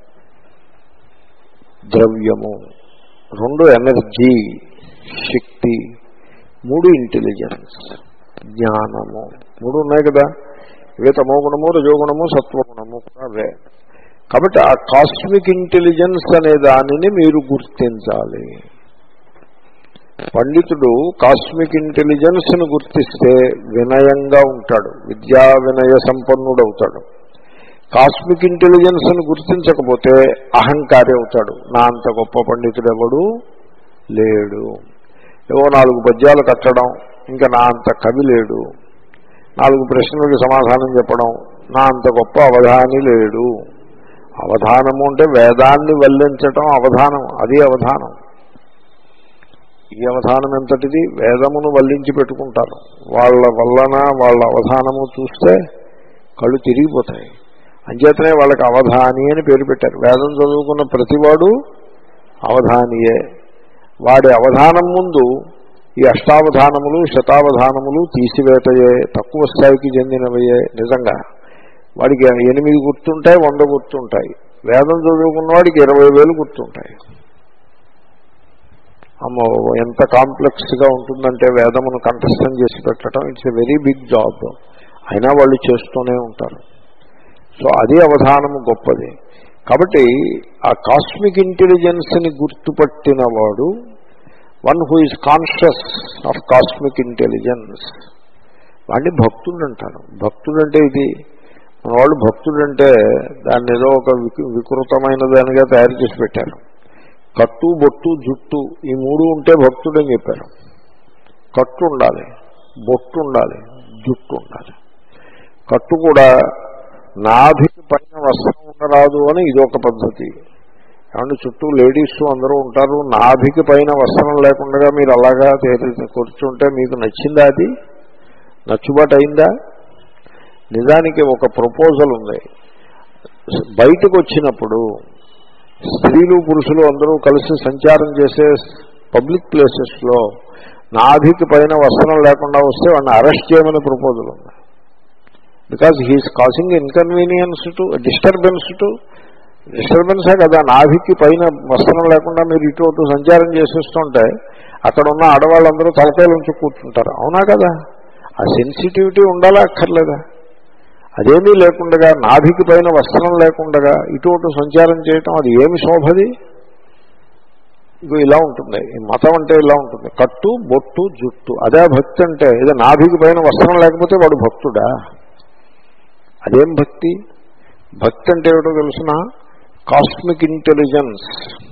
ద్రవ్యము, రెండు ఎనర్జీ శక్తి, మూడు ఇంటెలిజెన్స్ జ్ఞానము. మూడు ఉన్నాయి కదా. ఇవే తమోగుణము, రజోగుణము, సత్వగుణము కూడా అవే. కాబట్టి ఆ కాస్మిక్ ఇంటెలిజెన్స్ అనే దానిని మీరు గుర్తించాలి. పండితుడు కాస్మిక్ ఇంటెలిజెన్స్ ను గుర్తిస్తే వినయంగా ఉంటాడు, విద్యా వినయ సంపన్నుడు అవుతాడు. కాస్మిక్ ఇంటెలిజెన్స్ ను గుర్తించకపోతే అహంకారి అవుతాడు. నా అంత గొప్ప పండితుడు ఎవడు లేడు, ఏవో నాలుగు పద్యాలు కట్టడం, ఇంకా నా అంత కవి లేడు, నాలుగు ప్రశ్నలకు సమాధానం చెప్పడం, నా అంత గొప్ప అవధాని లేడు. అవధానము అంటే వేదాన్ని వల్లించటం అవధానం, అది అవధానం. ఈ అవధానం ఎంతటిది? వేదమును వల్లించి పెట్టుకుంటారు. వాళ్ళ వల్లన వాళ్ళ అవధానము చూస్తే కళ్ళు తిరిగిపోతాయి. అంచేతనే వాళ్ళకి అవధాని అని పేరు పెట్టారు. వేదం చదువుకున్న ప్రతివాడు అవధానియే. వాడి అవధానం ముందు ఈ అష్టావధానములు శతావధానములు తీసివేతయే, తక్కువ స్థాయికి చెందినవయే. నిజంగా వాడికి ఎనిమిది గుర్తుంటాయి, వంద గుర్తుంటాయి. వేదం చదువుకున్న వాడికి ఇరవై వేలు గుర్తుంటాయి. అమ్మో ఎంత కాంప్లెక్స్గా ఉంటుందంటే వేదమును కంఠస్థం చేసి పెట్టడం it's a very big job. అయినా వాళ్ళు చేస్తూనే ఉంటారు. సో అది అవధానము గొప్పది. కాబట్టి ఆ కాస్మిక్ ఇంటెలిజెన్స్ని గుర్తుపట్టినవాడు, one who is conscious of cosmic intelligence, వాడిని భక్తుడు అంటారు. భక్తుడు అంటే ఇది మన వాళ్ళు భక్తుడు అంటే దాన్ని ఏదో ఒక వికృతమైన దానిగా తయారు చేసి పెట్టారు. కట్టు, బొట్టు, జుట్టు ఈ మూడు ఉంటే భక్తుడు అని చెప్పారు. కట్టు ఉండాలి, బొట్టు ఉండాలి, జుట్టు ఉండాలి. కట్టు కూడా నాభికి పైన వస్త్రం ఉండరాదు అని ఇదొక పద్ధతి. ఏమంటే చుట్టూ లేడీస్ అందరూ ఉంటారు, నాభికి పైన వస్త్రం లేకుండా మీరు అలాగా కూర్చుంటే మీకు నచ్చిందా? అది నచ్చుబాటు అయిందా? నిజానికి ఒక ప్రపోజల్ ఉంది. బయటకు వచ్చినప్పుడు స్త్రీలు పురుషులు అందరూ కలిసి సంచారం చేసే పబ్లిక్ ప్లేసెస్లో నాభికి పైన వస్త్రం లేకుండా వస్తే వాడిని అరెస్ట్ చేయమని ప్రపోజల్ ఉంది. Because he is causing inconvenience to disturbance to డిస్టర్బెన్సే కదా. నాభికి పైన వస్త్రం లేకుండా మీరు ఇటు అటు సంచారం చేసేస్తుంటే అక్కడ ఉన్న ఆడవాళ్ళందరూ తలకాయలు ఉంచి కూర్చుంటారు. అవునా కదా? ఆ సెన్సిటివిటీ ఉండాలా అక్కర్లేదా? అదేమీ లేకుండా నాభికి పైన వస్త్రం లేకుండా ఇటు అటు సంచారం చేయటం అది ఏమి శోభది? ఇగో ఇలా ఉంటుంది ఈ మతం అంటే. ఇలా ఉంటుంది కట్టు, బొట్టు, జుట్టు. అదే భక్తి అంటే. ఏదో నాభికి పైన వస్త్రం లేకపోతే వాడు భక్తుడా? అదేం భక్తి? భక్తి అంటే ఏమిటో తెలుసిన? కాస్మిక్ ఇంటెలిజెన్స్,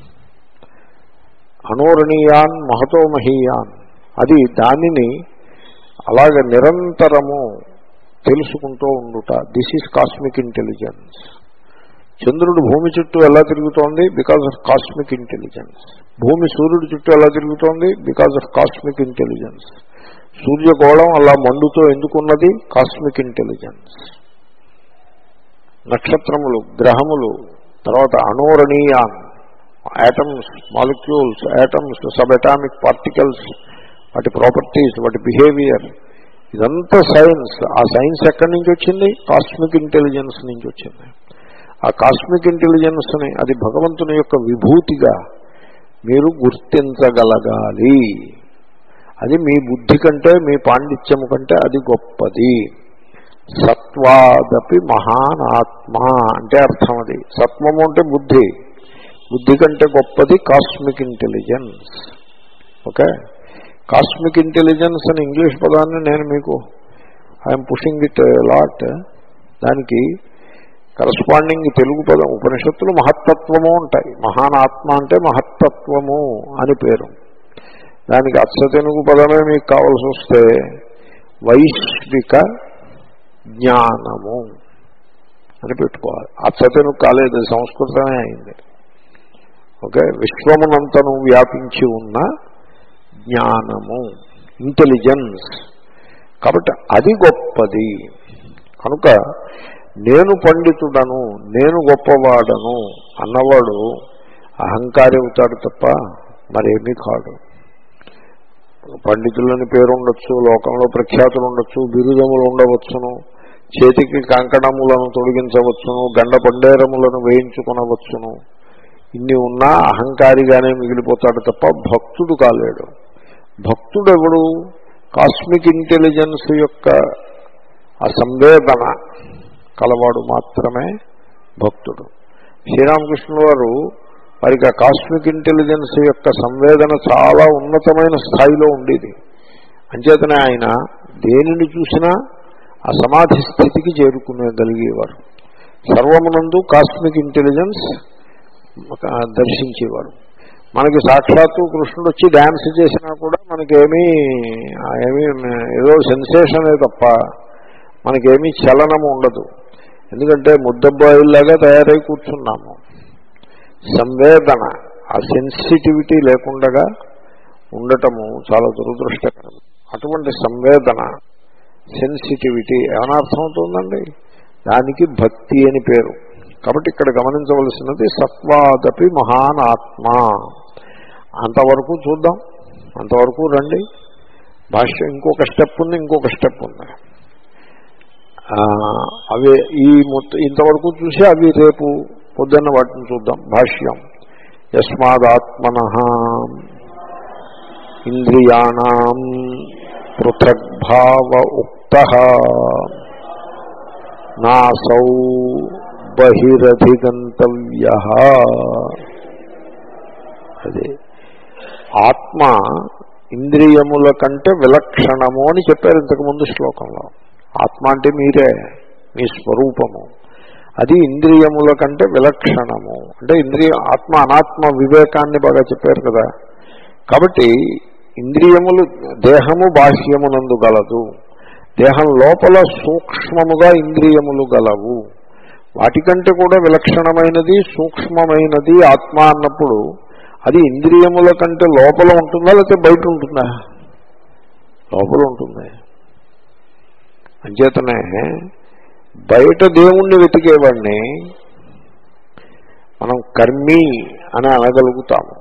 అనోరణీయాన్ మహతో మహీయాన్, అది దానిని అలాగ నిరంతరము తెలుసుకుంటూ ఉండుట. This is cosmic intelligence. చంద్రుడు భూమి చుట్టూ ఎలా తిరుగుతోంది? Because of cosmic intelligence. భూమి సూర్యుడి చుట్టూ ఎలా తిరుగుతోంది? Because of cosmic intelligence. సూర్యగోళం అలా మండుతో ఎందుకున్నది? Cosmic intelligence. నక్షత్రములు, గ్రహములు, తర్వాత అనోరణీయాన్, atoms, molecules, atoms, sub atomic particles, వాటి ప్రాపర్టీస్, వాటి బిహేవియర్, ఇదంతా సైన్స్. ఆ సైన్స్ ఎక్కడి నుంచి వచ్చింది? కాస్మిక్ ఇంటెలిజెన్స్ నుంచి వచ్చింది. ఆ కాస్మిక్ ఇంటెలిజెన్స్ని అది భగవంతుని యొక్క విభూతిగా మీరు గుర్తించగలగాలి. అది మీ బుద్ధి కంటే మీ పాండిత్యము కంటే అది గొప్పది. సత్వాదపి మహానాత్మ అంటే అర్థం అది. సత్వము అంటే బుద్ధి, బుద్ధి కంటే గొప్పది cosmic intelligence. Okay, cosmic intelligence అని ఇంగ్లీష్ పదాన్ని నేను మీకు ఐఎమ్ పుషింగ్ ఇట్ లాట్. దానికి కరస్పాండింగ్ తెలుగు పదం ఉపనిషత్తులు మహత్తత్వము ఉంటాయి. మహానాత్మ అంటే మహత్తత్వము అని పేరు. దానికి అచ్చ తెలుగు పదమే మీకు కావాల్సి వస్తే వైశ్విక జ్ఞానము అని పెట్టుకోవాలి. అచ్చతను కాలేదు, సంస్కృతమే అయింది. ఓకే, విశ్వమునంతను వ్యాపించి ఉన్న జ్ఞానము, ఇంటెలిజెన్స్. కాబట్టి అది గొప్పది. కనుక నేను పండితుడను, నేను గొప్పవాడను అన్నవాడు అహంకారి అవుతాడు తప్ప మరేమీ కాడు. పండితులని పేరు ఉండొచ్చు, లోకంలో ప్రఖ్యాతులు ఉండొచ్చు, బిరుదములు ఉండవచ్చును, చేతికి కంకణములను తొలగించవచ్చును, గండ పండేరములను వేయించుకొనవచ్చును. ఇన్ని ఉన్నా అహంకారిగానే మిగిలిపోతాడు తప్ప భక్తుడు కాలేడు. భక్తుడెవడు? కాస్మిక్ ఇంటెలిజెన్స్ యొక్క ఆ సంవేదన కలవాడు మాత్రమే భక్తుడు. శ్రీరామకృష్ణుల వారు వారికి ఆ కాస్మిక్ ఇంటెలిజెన్స్ యొక్క సంవేదన చాలా ఉన్నతమైన స్థాయిలో ఉండేది. అంచేతనే ఆయన దేనిని చూసినా ఆ సమాధి స్థితికి చేరుకునేగలిగేవారు. సర్వమునందు కాస్మిక్ ఇంటెలిజెన్స్ దర్శించేవారు. మనకి సాక్షాత్తు కృష్ణుడు వచ్చి డ్యాన్స్ చేసినా కూడా మనకేమీ ఏమీ ఏదో సెన్సేషనే తప్ప మనకేమీ చలనము ఉండదు. ఎందుకంటే ముద్దబ్బాయిల్లాగా తయారై కూర్చున్నాము. సంవేదన, ఆ సెన్సిటివిటీ లేకుండా ఉండటము చాలా దురదృష్టకరం. అటువంటి సంవేదన, సెన్సిటివిటీ ఏమైనా అర్థమవుతుందండి? దానికి భక్తి అని పేరు. కాబట్టి ఇక్కడ గమనించవలసినది సత్వాదపి మహాన్ ఆత్మ. అంతవరకు చూద్దాం, అంతవరకు రండి. భాష్యం ఇంకొక స్టెప్ ఉంది, ఇంకొక స్టెప్ ఉంది. అవి ఈ మొత్తం ఇంతవరకు చూసి అవి రేపు పొద్దున్న వాటిని చూద్దాం. భాష్యం యస్మాదాత్మనః ఇంద్రియాణం పృథగ్భావ ఉక్తః నాసౌ బహిరధిగంతవ్యః. అదే ఆత్మ ఇంద్రియముల కంటే విలక్షణము అని చెప్పారు ఇంతకుముందు శ్లోకంలో. ఆత్మ అంటే మీరే, మీ స్వరూపము. అది ఇంద్రియముల కంటే విలక్షణము అంటే ఇంద్రియ ఆత్మ అనాత్మ వివేకాన్ని బాగా చెప్పారు కదా. కాబట్టి ఇంద్రియములు దేహము బాహ్యమునందు గలదు, దేహం లోపల సూక్ష్మముగా ఇంద్రియములు గలవు. వాటికంటే కూడా విలక్షణమైనది సూక్ష్మమైనది ఆత్మ అన్నప్పుడు అది ఇంద్రియముల కంటే లోపల ఉంటుందా లేకపోతే బయట ఉంటుందా? లోపల ఉంటుంది. అంచేతనే బయట దేవుణ్ణి వెతికేవాడిని మనం కర్మి అని అనగలుగుతాము.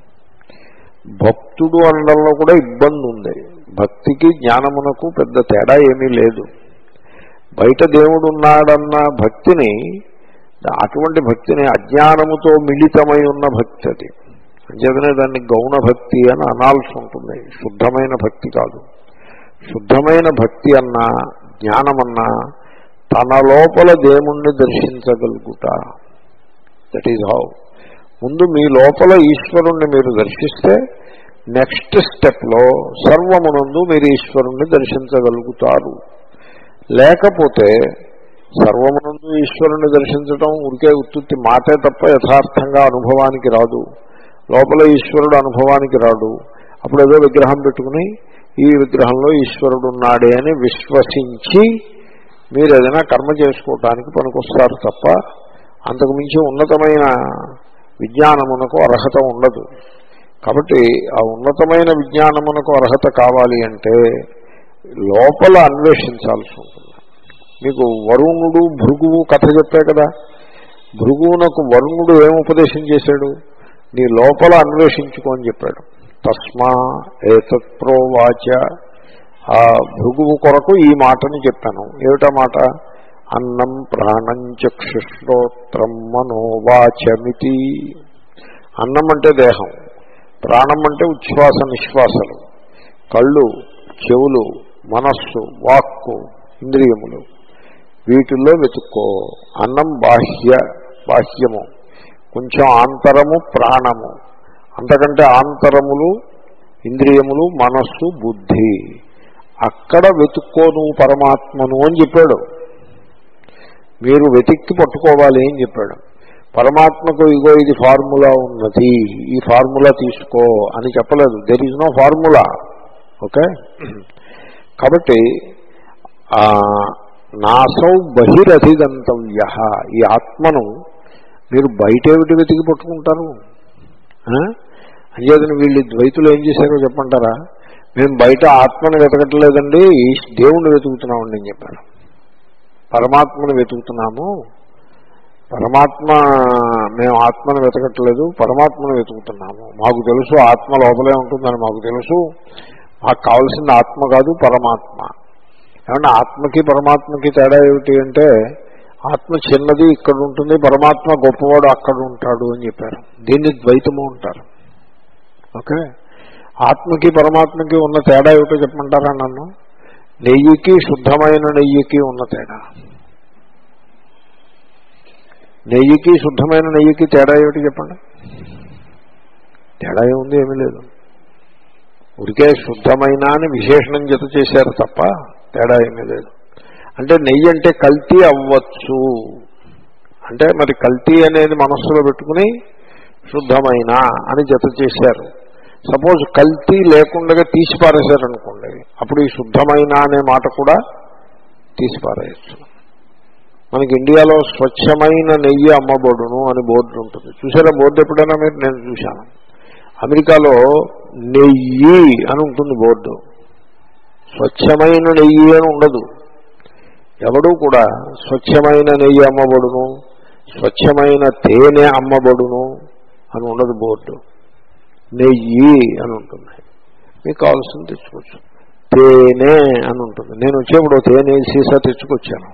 భక్తుడు అనడంలో కూడా ఇబ్బంది ఉంది. భక్తికి జ్ఞానమునకు పెద్ద తేడా ఏమీ లేదు. బయట దేవుడు ఉన్నాడన్న భక్తిని, అటువంటి భక్తిని అజ్ఞానముతో మిళితమై ఉన్న భక్తి అది. అంచేతనే దాన్ని గౌణ భక్తి అని అనాల్సి ఉంటుంది, శుద్ధమైన భక్తి కాదు. శుద్ధమైన భక్తి అన్నా జ్ఞానమన్నా తన లోపల దేవుణ్ణి దర్శించగలుగుట. That is how. ముందు మీ లోపల ఈశ్వరుణ్ణి మీరు దర్శిస్తే నెక్స్ట్ స్టెప్లో సర్వమునందు మీరు ఈశ్వరుణ్ణి దర్శించగలుగుతారు. లేకపోతే సర్వమునందు ఈశ్వరుణ్ణి దర్శించడం ఉరికే ఉత్తుత్తి మాటే తప్ప యథార్థంగా అనుభవానికి రాదు. లోపల ఈశ్వరుడు అనుభవానికి రాడు. అప్పుడు ఏదో విగ్రహం పెట్టుకుని ఈ విగ్రహంలో ఈశ్వరుడు ఉన్నాడే అని విశ్వసించి మీరు ఏదైనా కర్మ చేసుకోవటానికి పనికొస్తారు తప్ప అంతకుమించి ఉన్నతమైన విజ్ఞానమునకు అర్హత ఉండదు. కాబట్టి ఆ ఉన్నతమైన విజ్ఞానమునకు అర్హత కావాలి అంటే లోపల అన్వేషించాల్సి ఉంటుంది. మీకు వరుణుడు భృగువు కథ చెప్పే కదా. భృగువునకు వరుణుడు ఏం ఉపదేశం చేశాడు? నీ లోపల అన్వేషించుకోని చెప్పాడు. తస్మా ఏతత్ ప్రోవాచ. ఆ భృగువు కొరకు ఈ మాటని చెప్పాను. ఏమిటా మాట? అన్నం ప్రాణం చక్షుశ్రోత్రం మనోవాచమితి. అన్నం అంటే దేహం, ప్రాణం అంటే ఉచ్ఛ్వాస నిశ్వాసలు, కళ్ళు, చెవులు, మనస్సు, వాక్కు, ఇంద్రియములు. వీటిల్లో వెతుక్కో. అన్నం బాహ్య బాహ్యము, కొంచెం ఆంతరము ప్రాణము, అంతకంటే ఆంతరములు ఇంద్రియములు, మనస్సు, బుద్ధి. అక్కడ వెతుక్కో నువ్వు పరమాత్మను అని చెప్పాడు. మీరు వెతిక్కి పట్టుకోవాలి అని చెప్పాడు. పరమాత్మకు ఇగో ఇది ఫార్ములా ఉన్నది, ఈ ఫార్ములా తీసుకో అని చెప్పలేదు. There is no formula. Okay. కాబట్టి నాసౌ బహిరధిగంతవ్య. ఈ ఆత్మను మీరు బయటేమిటి వెతికి పట్టుకుంటారు? అంచేతను వీళ్ళు ద్వైతులు ఏం చేశారో చెప్పంటారా? మేము బయట ఆత్మను వెతకట్లేదండి, దేవుణ్ణి వెతుకుతున్నామండి అని చెప్పారు. పరమాత్మను వెతుకుతున్నాము, పరమాత్మ, మేము ఆత్మను వెతకట్లేదు, పరమాత్మను వెతుకుతున్నాము. మాకు తెలుసు ఆత్మ లోపలే ఉంటుందని మాకు తెలుసు, మాకు కావాల్సింది ఆత్మ కాదు పరమాత్మ. ఏమంటే ఆత్మకి పరమాత్మకి తేడా ఏమిటి అంటే, ఆత్మ చిన్నది ఇక్కడ ఉంటుంది, పరమాత్మ గొప్పవాడు అక్కడ ఉంటాడు అని చెప్పారు. దీన్ని ద్వైతము అంటారు. ఓకే, ఆత్మకి పరమాత్మకి ఉన్న తేడా ఏమిటో చెప్పమంటారా నన్ను? నెయ్యికి శుద్ధమైన నెయ్యికి ఉన్న తేడా. నెయ్యికి శుద్ధమైన నెయ్యికి తేడా ఏమిటి చెప్పండి? తేడా ఏముంది? ఏమీ లేదు. ఉడికే శుద్ధమైన అని విశేషణం జత చేశారు తప్ప తేడా ఏమీ లేదు. అంటే నెయ్యి అంటే కల్తీ అవ్వచ్చు అంటే మరి కల్తీ అనేది మనస్సులో పెట్టుకుని శుద్ధమైన అని జత చేశారు. సపోజ్ కల్తీ లేకుండా తీసిపారేశారనుకోండి, అప్పుడు ఈ శుద్ధమైన అనే మాట కూడా తీసిపారేయచ్చు. మనకి ఇండియాలో స్వచ్ఛమైన నెయ్యి అమ్మబడును అని బోర్డు ఉంటుంది. చూసారా బోర్డు ఎప్పుడైనా మీరు? నేను చూశాను. అమెరికాలో నెయ్యి అని ఉంటుంది బోర్డు, స్వచ్ఛమైన నెయ్యి అని ఉండదు. ఎవడూ కూడా స్వచ్ఛమైన నెయ్యి అమ్మబడును, స్వచ్ఛమైన తేనె అమ్మబడును అని ఉండదు బోర్డు. నెయ్యి అని ఉంటుంది. మీకు కావాల్సింది తెచ్చుకోవచ్చు. తేనె అని ఉంటుంది. నేను వచ్చేప్పుడు తేనె సీసా తెచ్చుకొచ్చాను.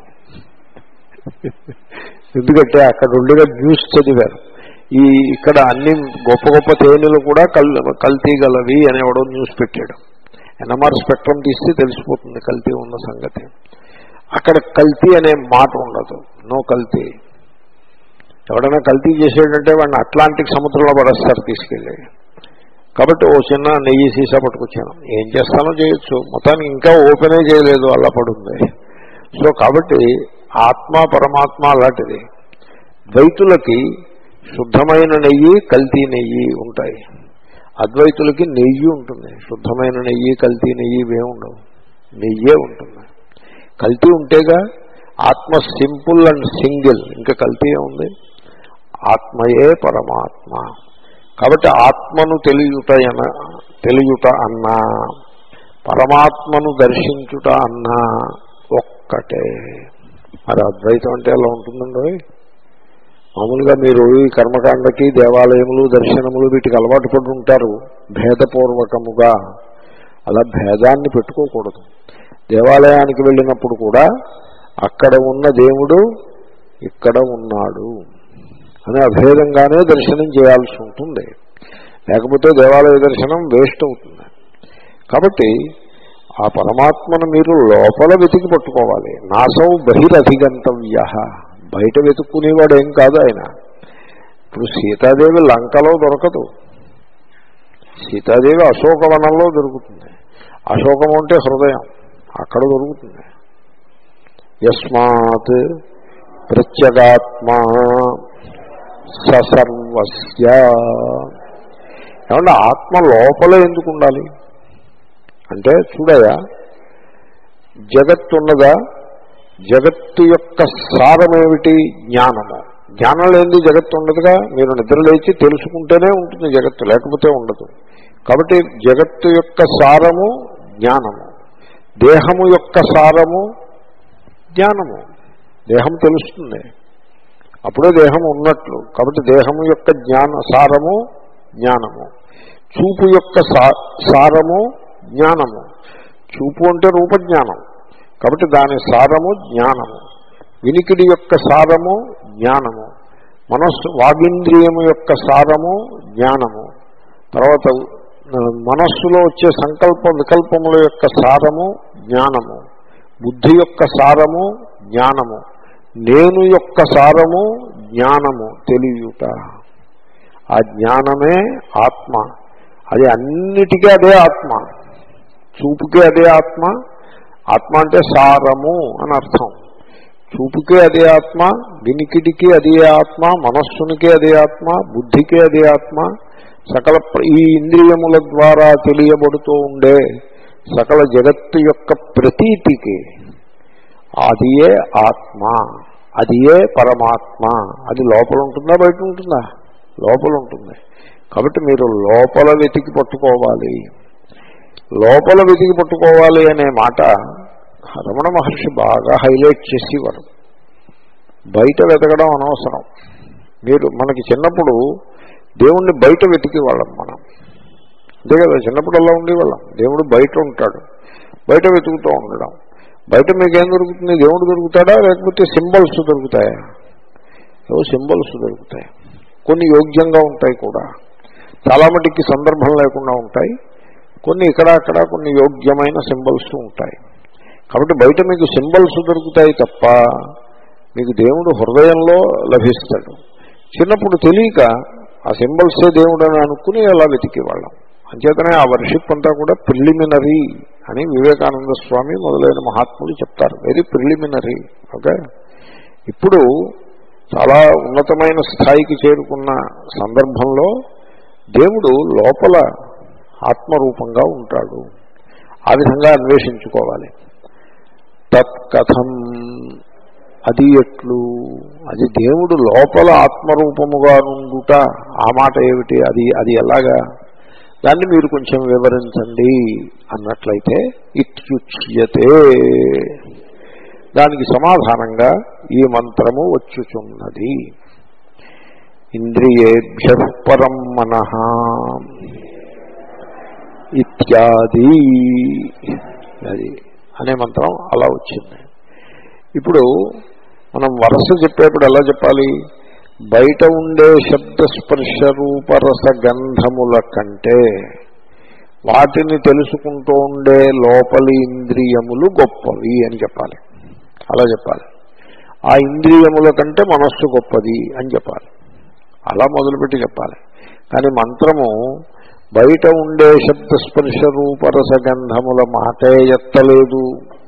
ఎందుకంటే అక్కడ ఉండగా న్యూస్ చదివారు, ఈ ఇక్కడ అన్ని గొప్ప గొప్ప తేనెలు కూడా కల్ కల్తీ గలవి అనేవాడో న్యూస్ పెట్టాడు. ఎన్ఎంఆర్ స్పెక్ట్రమ్ తీస్తే తెలిసిపోతుంది కల్తీ ఉన్న సంగతి. అక్కడ కల్తీ అనే మాట ఉండదు, నో కల్తీ. ఎవడైనా కల్తీ చేసేటంటే వాడిని అట్లాంటిక్ సముద్రంలో పడేస్తారు తీసుకెళ్ళి. కాబట్టి ఓ చిన్న నెయ్యి సీసా పట్టుకొచ్చాను. ఏం చేస్తానో చేయొచ్చు, మొత్తానికి ఇంకా ఓపెనే చేయలేదు, అలా పడుంది. సో కాబట్టి ఆత్మ పరమాత్మ అలాంటిది. ద్వైతులకి శుద్ధమైన నెయ్యి కల్తీ నెయ్యి ఉంటాయి, అద్వైతులకి నెయ్యి ఉంటుంది. శుద్ధమైన నెయ్యి కల్తీ నెయ్యి ఇవే ఉండవు, నెయ్యే ఉంటుంది. కల్తీ ఉంటేగా ఆత్మ సింపుల్ అండ్ సింగిల్, ఇంకా కల్తీ ఉంది. ఆత్మయే పరమాత్మ. కాబట్టి ఆత్మను తెలియుట అన తెలియుట అన్నా పరమాత్మను దర్శించుట అన్నా ఒక్కటే. మరి అద్వైతం అంటే ఎలా ఉంటుందండి? మామూలుగా మీరు ఈ కర్మకాండకి దేవాలయములు దర్శనములు వీటికి అలవాటు పడి ఉంటారు భేదపూర్వకముగా. అలా భేదాన్ని పెట్టుకోకూడదు. దేవాలయానికి వెళ్ళినప్పుడు కూడా అక్కడ ఉన్న దేవుడు ఇక్కడ ఉన్నాడు అని అభేదంగానే దర్శనం చేయాల్సి ఉంటుంది, లేకపోతే దేవాలయ దర్శనం వేస్ట్ అవుతుంది. కాబట్టి ఆ పరమాత్మను మీరు లోపల వెతికి పట్టుకోవాలి. నాసౌ బహిరధిగంతవ్య. బయట వెతుక్కునేవాడు ఏం కాదు ఆయన. ఇప్పుడు సీతాదేవి లంకలో దొరకదు, సీతాదేవి అశోకవనంలో దొరుకుతుంది. అశోకం అంటే హృదయం, అక్కడ దొరుకుతుంది. యస్మాత్ ప్రత్యేగాత్మా సర్వస్య. ఏమంటే ఆత్మ లోపల ఎందుకు ఉండాలి అంటే, చూడయా, జగత్తున్నదా, జగత్తు యొక్క సారమేమిటి? జ్ఞానము. జ్ఞానం లేనిది జగత్తు ఉండదుగా. మీరు నిద్రలేచి తెలుసుకుంటేనే ఉంటుంది జగత్తు, లేకపోతే ఉండదు. కాబట్టి జగత్తు యొక్క సారము జ్ఞానము, దేహము యొక్క సారము జ్ఞానము. దేహం తెలుస్తుంది, అప్పుడే దేహం ఉన్నట్లు. కాబట్టి దేహము యొక్క జ్ఞాన సారము జ్ఞానము. చూపు యొక్క సారము జ్ఞానము. చూపు అంటే రూపజ్ఞానం, కాబట్టి దాని సారము జ్ఞానము. వినికిడి యొక్క సారము జ్ఞానము. మనస్సు వాగింద్రియము యొక్క సారము జ్ఞానము. తర్వాత మనస్సులో వచ్చే సంకల్ప వికల్పముల యొక్క సారము జ్ఞానము. బుద్ధి యొక్క సారము జ్ఞానము. నేను యొక్క సారము జ్ఞానము, తెలియుట. ఆ జ్ఞానమే ఆత్మ. అది అన్నిటికీ అదే ఆత్మ. చూపుకే అదే ఆత్మ. ఆత్మ అంటే సారము అని అర్థం. చూపుకే అదే ఆత్మ, వినికిడికి అదే ఆత్మ, మనస్సునికే అదే ఆత్మ, బుద్ధికే అదే ఆత్మ. సకల ఈ ఇంద్రియముల ద్వారా తెలియబడుతూ ఉండే సకల జగత్తు యొక్క ప్రతీతికి అది ఏ ఆత్మ, అది ఏ పరమాత్మ. అది లోపల ఉంటుందా బయట ఉంటుందా? లోపల ఉంటుంది. కాబట్టి మీరు లోపల వెతికి పట్టుకోవాలి. లోపల వెతికి పట్టుకోవాలి అనే మాట రమణ మహర్షి బాగా హైలైట్ చేసేవారు. బయట వెతకడం అనవసరం. మీరు మనకి చిన్నప్పుడు దేవుణ్ణి బయట వెతికి వాళ్ళం మనం, అంతే కదా. చిన్నప్పుడు అలా ఉండేవాళ్ళం. దేవుడు బయట ఉంటాడు, బయట వెతుకుతూ ఉండడం. బయట మీకేం దొరుకుతుంది? దేవుడు దొరుకుతాడా, లేకపోతే సింబల్స్ దొరుకుతాయా? ఏవో సింబల్స్ దొరుకుతాయి. కొన్ని యోగ్యంగా ఉంటాయి కూడా, చాలా మటుకి సందర్భం లేకుండా ఉంటాయి. కొన్ని ఇక్కడ అక్కడ కొన్ని యోగ్యమైన సింబల్స్ ఉంటాయి. కాబట్టి బయట మీకు సింబల్స్ దొరుకుతాయి తప్ప మీకు దేవుడు హృదయంలో లభిస్తాడు. చిన్నప్పుడు తెలియక ఆ సింబల్సే దేవుడు అని అనుకుని అలా వెతికేవాళ్ళం. అంచేతనే ఆ వర్షిప్ అంతా కూడా ప్రిలిమినరీ అని వివేకానంద స్వామి మొదలైన మహాత్ములు చెప్తారు. Very preliminary. ఓకే. ఇప్పుడు చాలా ఉన్నతమైన స్థాయికి చేరుకున్న సందర్భంలో దేవుడు లోపల ఆత్మరూపంగా ఉంటాడు. ఆ విధంగా అన్వేషించుకోవాలి. తత్కథం, అది ఎట్లు? అది దేవుడు లోపల ఆత్మరూపముగా నుండుట, ఆ మాట ఏమిటి? అది అది ఎలాగా? దాన్ని మీరు కొంచెం వివరించండి అన్నట్లయితే, ఇత్యుచ్యతే, దానికి సమాధానంగా ఈ మంత్రము వచ్చుచున్నది. ఇంద్రియేభ్యః పరం మనః ఇత్యాది, అది అనే మంత్రం అలా వచ్చింది. ఇప్పుడు మనం వరస చెప్పేప్పుడు ఎలా చెప్పాలి? బయట ఉండే శబ్దస్పర్శ రూపరస గంధముల కంటే వాటిని తెలుసుకుంటూ ఉండే లోపలి ఇంద్రియములు గొప్పవి అని చెప్పాలి. అలా చెప్పాలి. ఆ ఇంద్రియముల కంటే మనస్సు గొప్పది అని చెప్పాలి. అలా మొదలుపెట్టి చెప్పాలి. కానీ మంత్రము బయట ఉండే శబ్దస్పర్శ రూపరస గంధముల మాటే ఎత్తలేదు.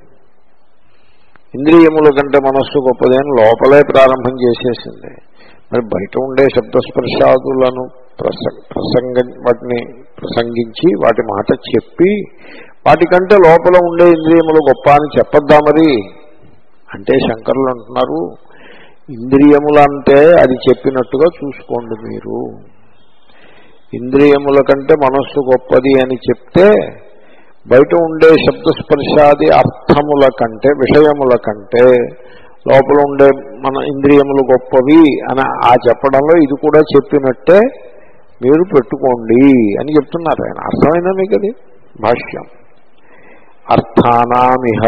ఇంద్రియముల కంటే మనస్సు గొప్పది అని లోపలే ప్రారంభం చేసేసింది. మరి బయట ఉండే శబ్దస్పర్శాదులను ప్రస ప్రసంగ వాటిని ప్రసంగించి వాటి మాట చెప్పి వాటికంటే లోపల ఉండే ఇంద్రియములు గొప్ప అని చెప్పద్దా? మరి అంటే శంకరులు అంటున్నారు, ఇంద్రియములంటే అది చెప్పినట్టుగా చూసుకోండి. మీరు ఇంద్రియముల కంటే మనస్సు గొప్పది అని చెప్తే బయట ఉండే శబ్దస్పర్శాది అర్థముల కంటే విషయముల కంటే లోపల ఉండే మన ఇంద్రియములు గొప్పవి అని ఆ చెప్పడంలో ఇది కూడా చెప్పినట్టే మీరు పెట్టుకోండి అని చెప్తున్నారు ఆయన. అర్థమైందా మీకు? అది భాష్యం. అర్థానామిహ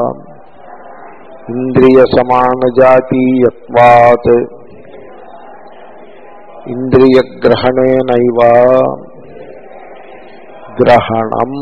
ఇంద్రియ సమాన జాతీయత్వాత్ ఇంద్రియ గ్రహణేనైవ గ్రహణం.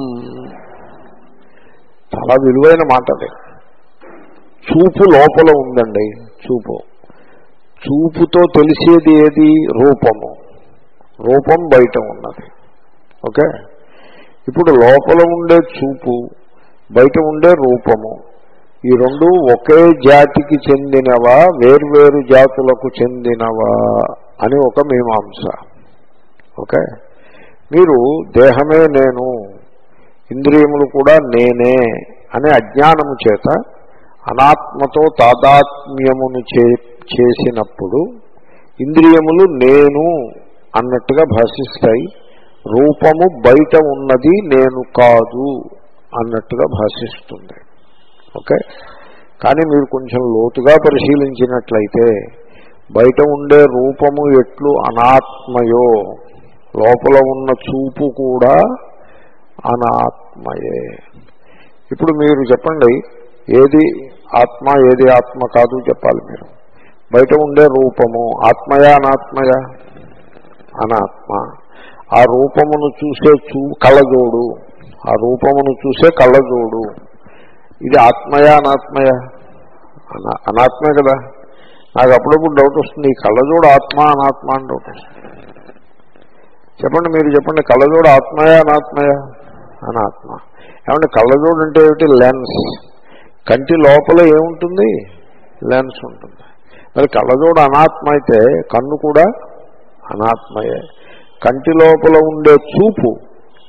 చాలా విలువైన మాట అది. చూపు లోపల ఉందండి. చూపు చూపుతో తెలిసేది ఏది? రూపము. రూపం బయట ఉన్నది. ఓకే. ఇప్పుడు లోపల ఉండే చూపు, బయట ఉండే రూపము, ఈ రెండు ఒకే జాతికి చెందినవా వేర్వేరు జాతులకు చెందినవా అని ఒక మీమాంస. ఓకే. మీరు దేహమే నేను, ఇంద్రియములు కూడా నేనే అనే అజ్ఞానము చేత అనాత్మతో తాదాత్మ్యమును చే చేసినప్పుడు ఇంద్రియములు నేను అన్నట్టుగా భాషిస్తాయి. రూపము బయట ఉన్నది నేను కాదు అన్నట్టుగా భాషిస్తుంది. ఓకే. కానీ మీరు కొంచెం లోతుగా పరిశీలించినట్లయితే బయట ఉండే రూపము ఎట్లు అనాత్మయో లోపల ఉన్న చూపు కూడా అనాత్మయే. ఇప్పుడు మీరు చెప్పండి, ఏది ఆత్మ ఏది ఆత్మ కాదు చెప్పాలి మీరు. బయట ఉండే రూపము ఆత్మయా అనాత్మయా? అనాత్మ. ఆ రూపమును చూసే చూ కళ్ళజోడు, ఆ రూపమును చూసే కళ్ళజోడు, ఇది ఆత్మయా అనాత్మయా? అనా అనాత్మే కదా. నాకు అప్పుడప్పుడు డౌట్ వస్తుంది, ఈ కళ్ళజోడు ఆత్మ అనాత్మ అని డౌట్ వస్తుంది. చెప్పండి, మీరు చెప్పండి, కళ్ళజోడు ఆత్మయా అనాత్మయా? అనాత్మ. ఏమంటే కళ్ళజోడు అంటే ఏమిటి? లెన్స్. కంటి లోపల ఏముంటుంది? లెన్స్ ఉంటుంది. మరి కళ్ళజోడు అనాత్మ అయితే కన్ను కూడా అనాత్మయే. కంటి లోపల ఉండే చూపు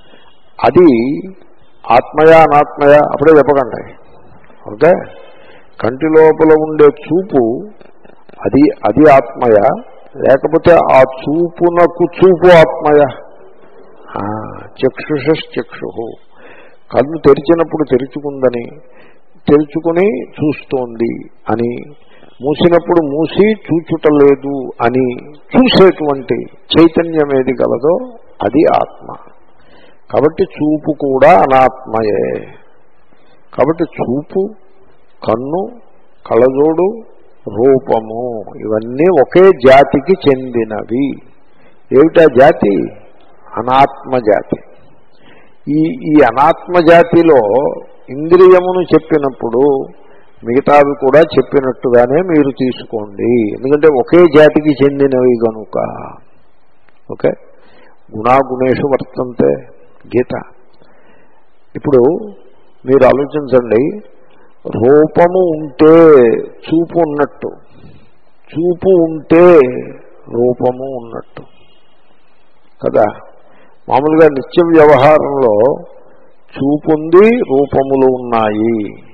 అది ఆత్మయా అనాత్మయా? అప్పుడే చెప్పకండి. ఓకే. కంటి లోపల ఉండే చూపు అది అది ఆత్మయ, లేకపోతే ఆ చూపునకు చూపు ఆత్మయ? చక్షుషశ్చక్షు, కన్ను తెరిచినప్పుడు తెరుచుకుందని, తెరుచుకుని చూస్తోంది అని, మూసినప్పుడు మూసి చూచుటలేదు అని చూసేటువంటి చైతన్యం ఏది గలదో అది ఆత్మ. కాబట్టి చూపు కూడా అనాత్మయే. కాబట్టి చూపు, కన్ను, కళ్ళజోడు, రూపము ఇవన్నీ ఒకే జాతికి చెందినవి. ఏమిటా జాతి? అనాత్మ జాతి. ఈ ఈ అనాత్మ జాతిలో ఇంద్రియమును చెప్పినప్పుడు మిగతావి కూడా చెప్పినట్టుగానే మీరు తీసుకోండి. ఎందుకంటే ఒకే జాతికి చెందినవి కనుక. ఓకే, గుణాగుణేషు వర్తంతే గీత. ఇప్పుడు మీరు ఆలోచించండి, రూపము ఉంటే చూపు ఉన్నట్టు, చూపు ఉంటే రూపము ఉన్నట్టు కదా. మామూలుగా నిత్య వ్యవహారంలో చూపు ఉంది, రూపములు ఉన్నాయి.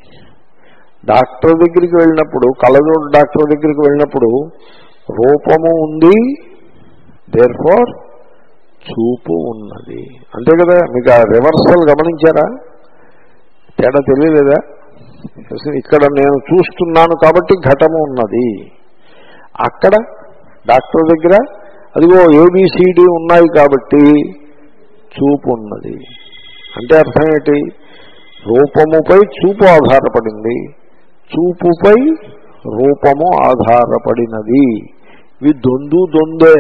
డాక్టర్ దగ్గరికి వెళ్ళినప్పుడు, కళ్ళజోడు డాక్టర్ దగ్గరికి వెళ్ళినప్పుడు రూపము ఉంది, దేర్ ఫోర్ చూపు ఉన్నది. అంతే కదా. మీకు ఆ రివర్సల్ గమనించారా? తేడా తెలియలేదా? ఇక్కడ నేను చూస్తున్నాను కాబట్టి ఘటము ఉన్నది, అక్కడ డాక్టర్ దగ్గర అదిగో ఏబిసిడి ఉన్నాయి కాబట్టి చూపు ఉన్నది. అంటే అర్థం ఏంటి? రూపముపై చూపు ఆధారపడింది, చూపుపై రూపము ఆధారపడినది. ఇవి దొందు దొందే,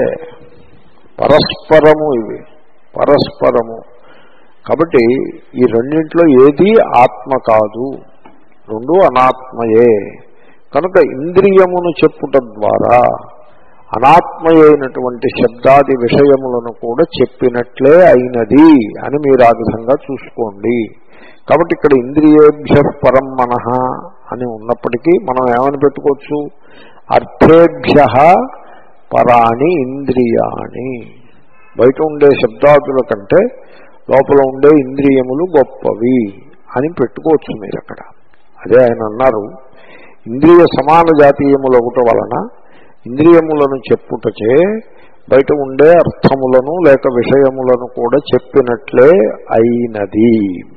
పరస్పరము, ఇవి పరస్పరము. కాబట్టి ఈ రెండింటిలో ఏది ఆత్మ కాదు, రెండు అనాత్మయే. కనుక ఇంద్రియమును చెప్పుట ద్వారా అనాత్మయైనటువంటి శబ్దాది విషయములను కూడా చెప్పినట్లే అయినది అని మీరు ఆ విధంగా చూసుకోండి. కాబట్టి ఇక్కడ ఇంద్రియేభ్య పరం మనః అని ఉన్నప్పటికీ మనం ఏమని పెట్టుకోవచ్చు? అర్థేభ్య పరాణి ఇంద్రియాణి. బయట ఉండే శబ్దాదుల కంటే లోపల ఉండే ఇంద్రియములు గొప్పవి అని పెట్టుకోవచ్చు మీరు అక్కడ. అదే ఆయన అన్నారు, ఇంద్రియ సమాన జాతీయములొకటి వలన ఇంద్రియములను చెప్పుటచే బయట ఉండే అర్థములను లేక విషయములను కూడా చెప్పినట్లే అయినది.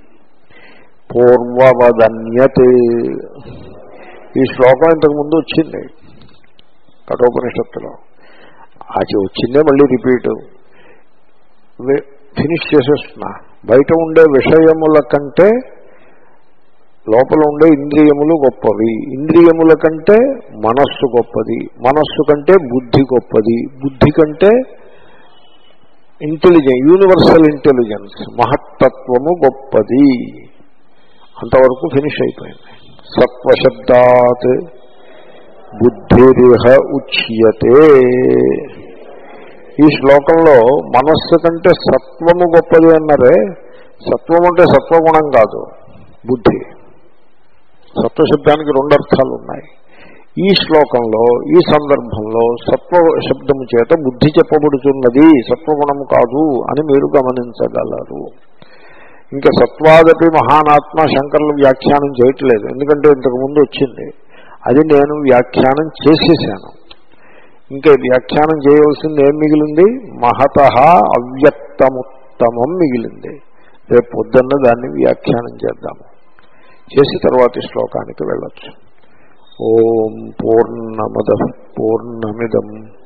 పూర్వవదన్యత్. ఈ శ్లోకం ఇంతకు ముందు వచ్చింది కఠోపనిషత్తులో. అది వచ్చిందే మళ్ళీ రిపీట్. ఫినిష్ చేసేస్తున్నా. బయట ఉండే విషయముల కంటే లోపల ఉండే ఇంద్రియములు గొప్పవి, ఇంద్రియముల కంటే మనస్సు గొప్పది, మనస్సు కంటే బుద్ధి గొప్పది, బుద్ధి కంటే ఇంటెలిజెన్స్, యూనివర్సల్ ఇంటెలిజెన్స్, మహత్తత్వము గొప్పది. అంతవరకు ఫినిష్ అయిపోయింది. సత్వశబ్దాత్ బుద్ధిరిహ ఉచ్యతే. ఈ శ్లోకంలో మనస్సు కంటే సత్వము గొప్పది అన్నారే. సత్వం అంటే సత్వగుణం కాదు, బుద్ధి. సత్వశబ్దానికి రెండు అర్థాలు ఉన్నాయి. ఈ శ్లోకంలో ఈ సందర్భంలో సత్వ శబ్దము చేత బుద్ధి చెప్పబడుతున్నది, సత్వగుణము కాదు అని మీరు గమనించగలరు. ఇంకా సత్వాదపి మహానాత్మ శంకరులు వ్యాఖ్యానం చేయట్లేదు, ఎందుకంటే ఇంతకుముందు వచ్చింది. అది నేను వ్యాఖ్యానం చేసేసాను. ఇంకా వ్యాఖ్యానం చేయవలసింది ఏం మిగిలింది? మహతః అవ్యక్తముత్తమం మిగిలింది. రేపు పొద్దున్న దాన్ని వ్యాఖ్యానం చేద్దాము. చేసి తర్వాతి శ్లోకానికి వెళ్ళొచ్చు. ఓం పూర్ణమదః పూర్ణమిదం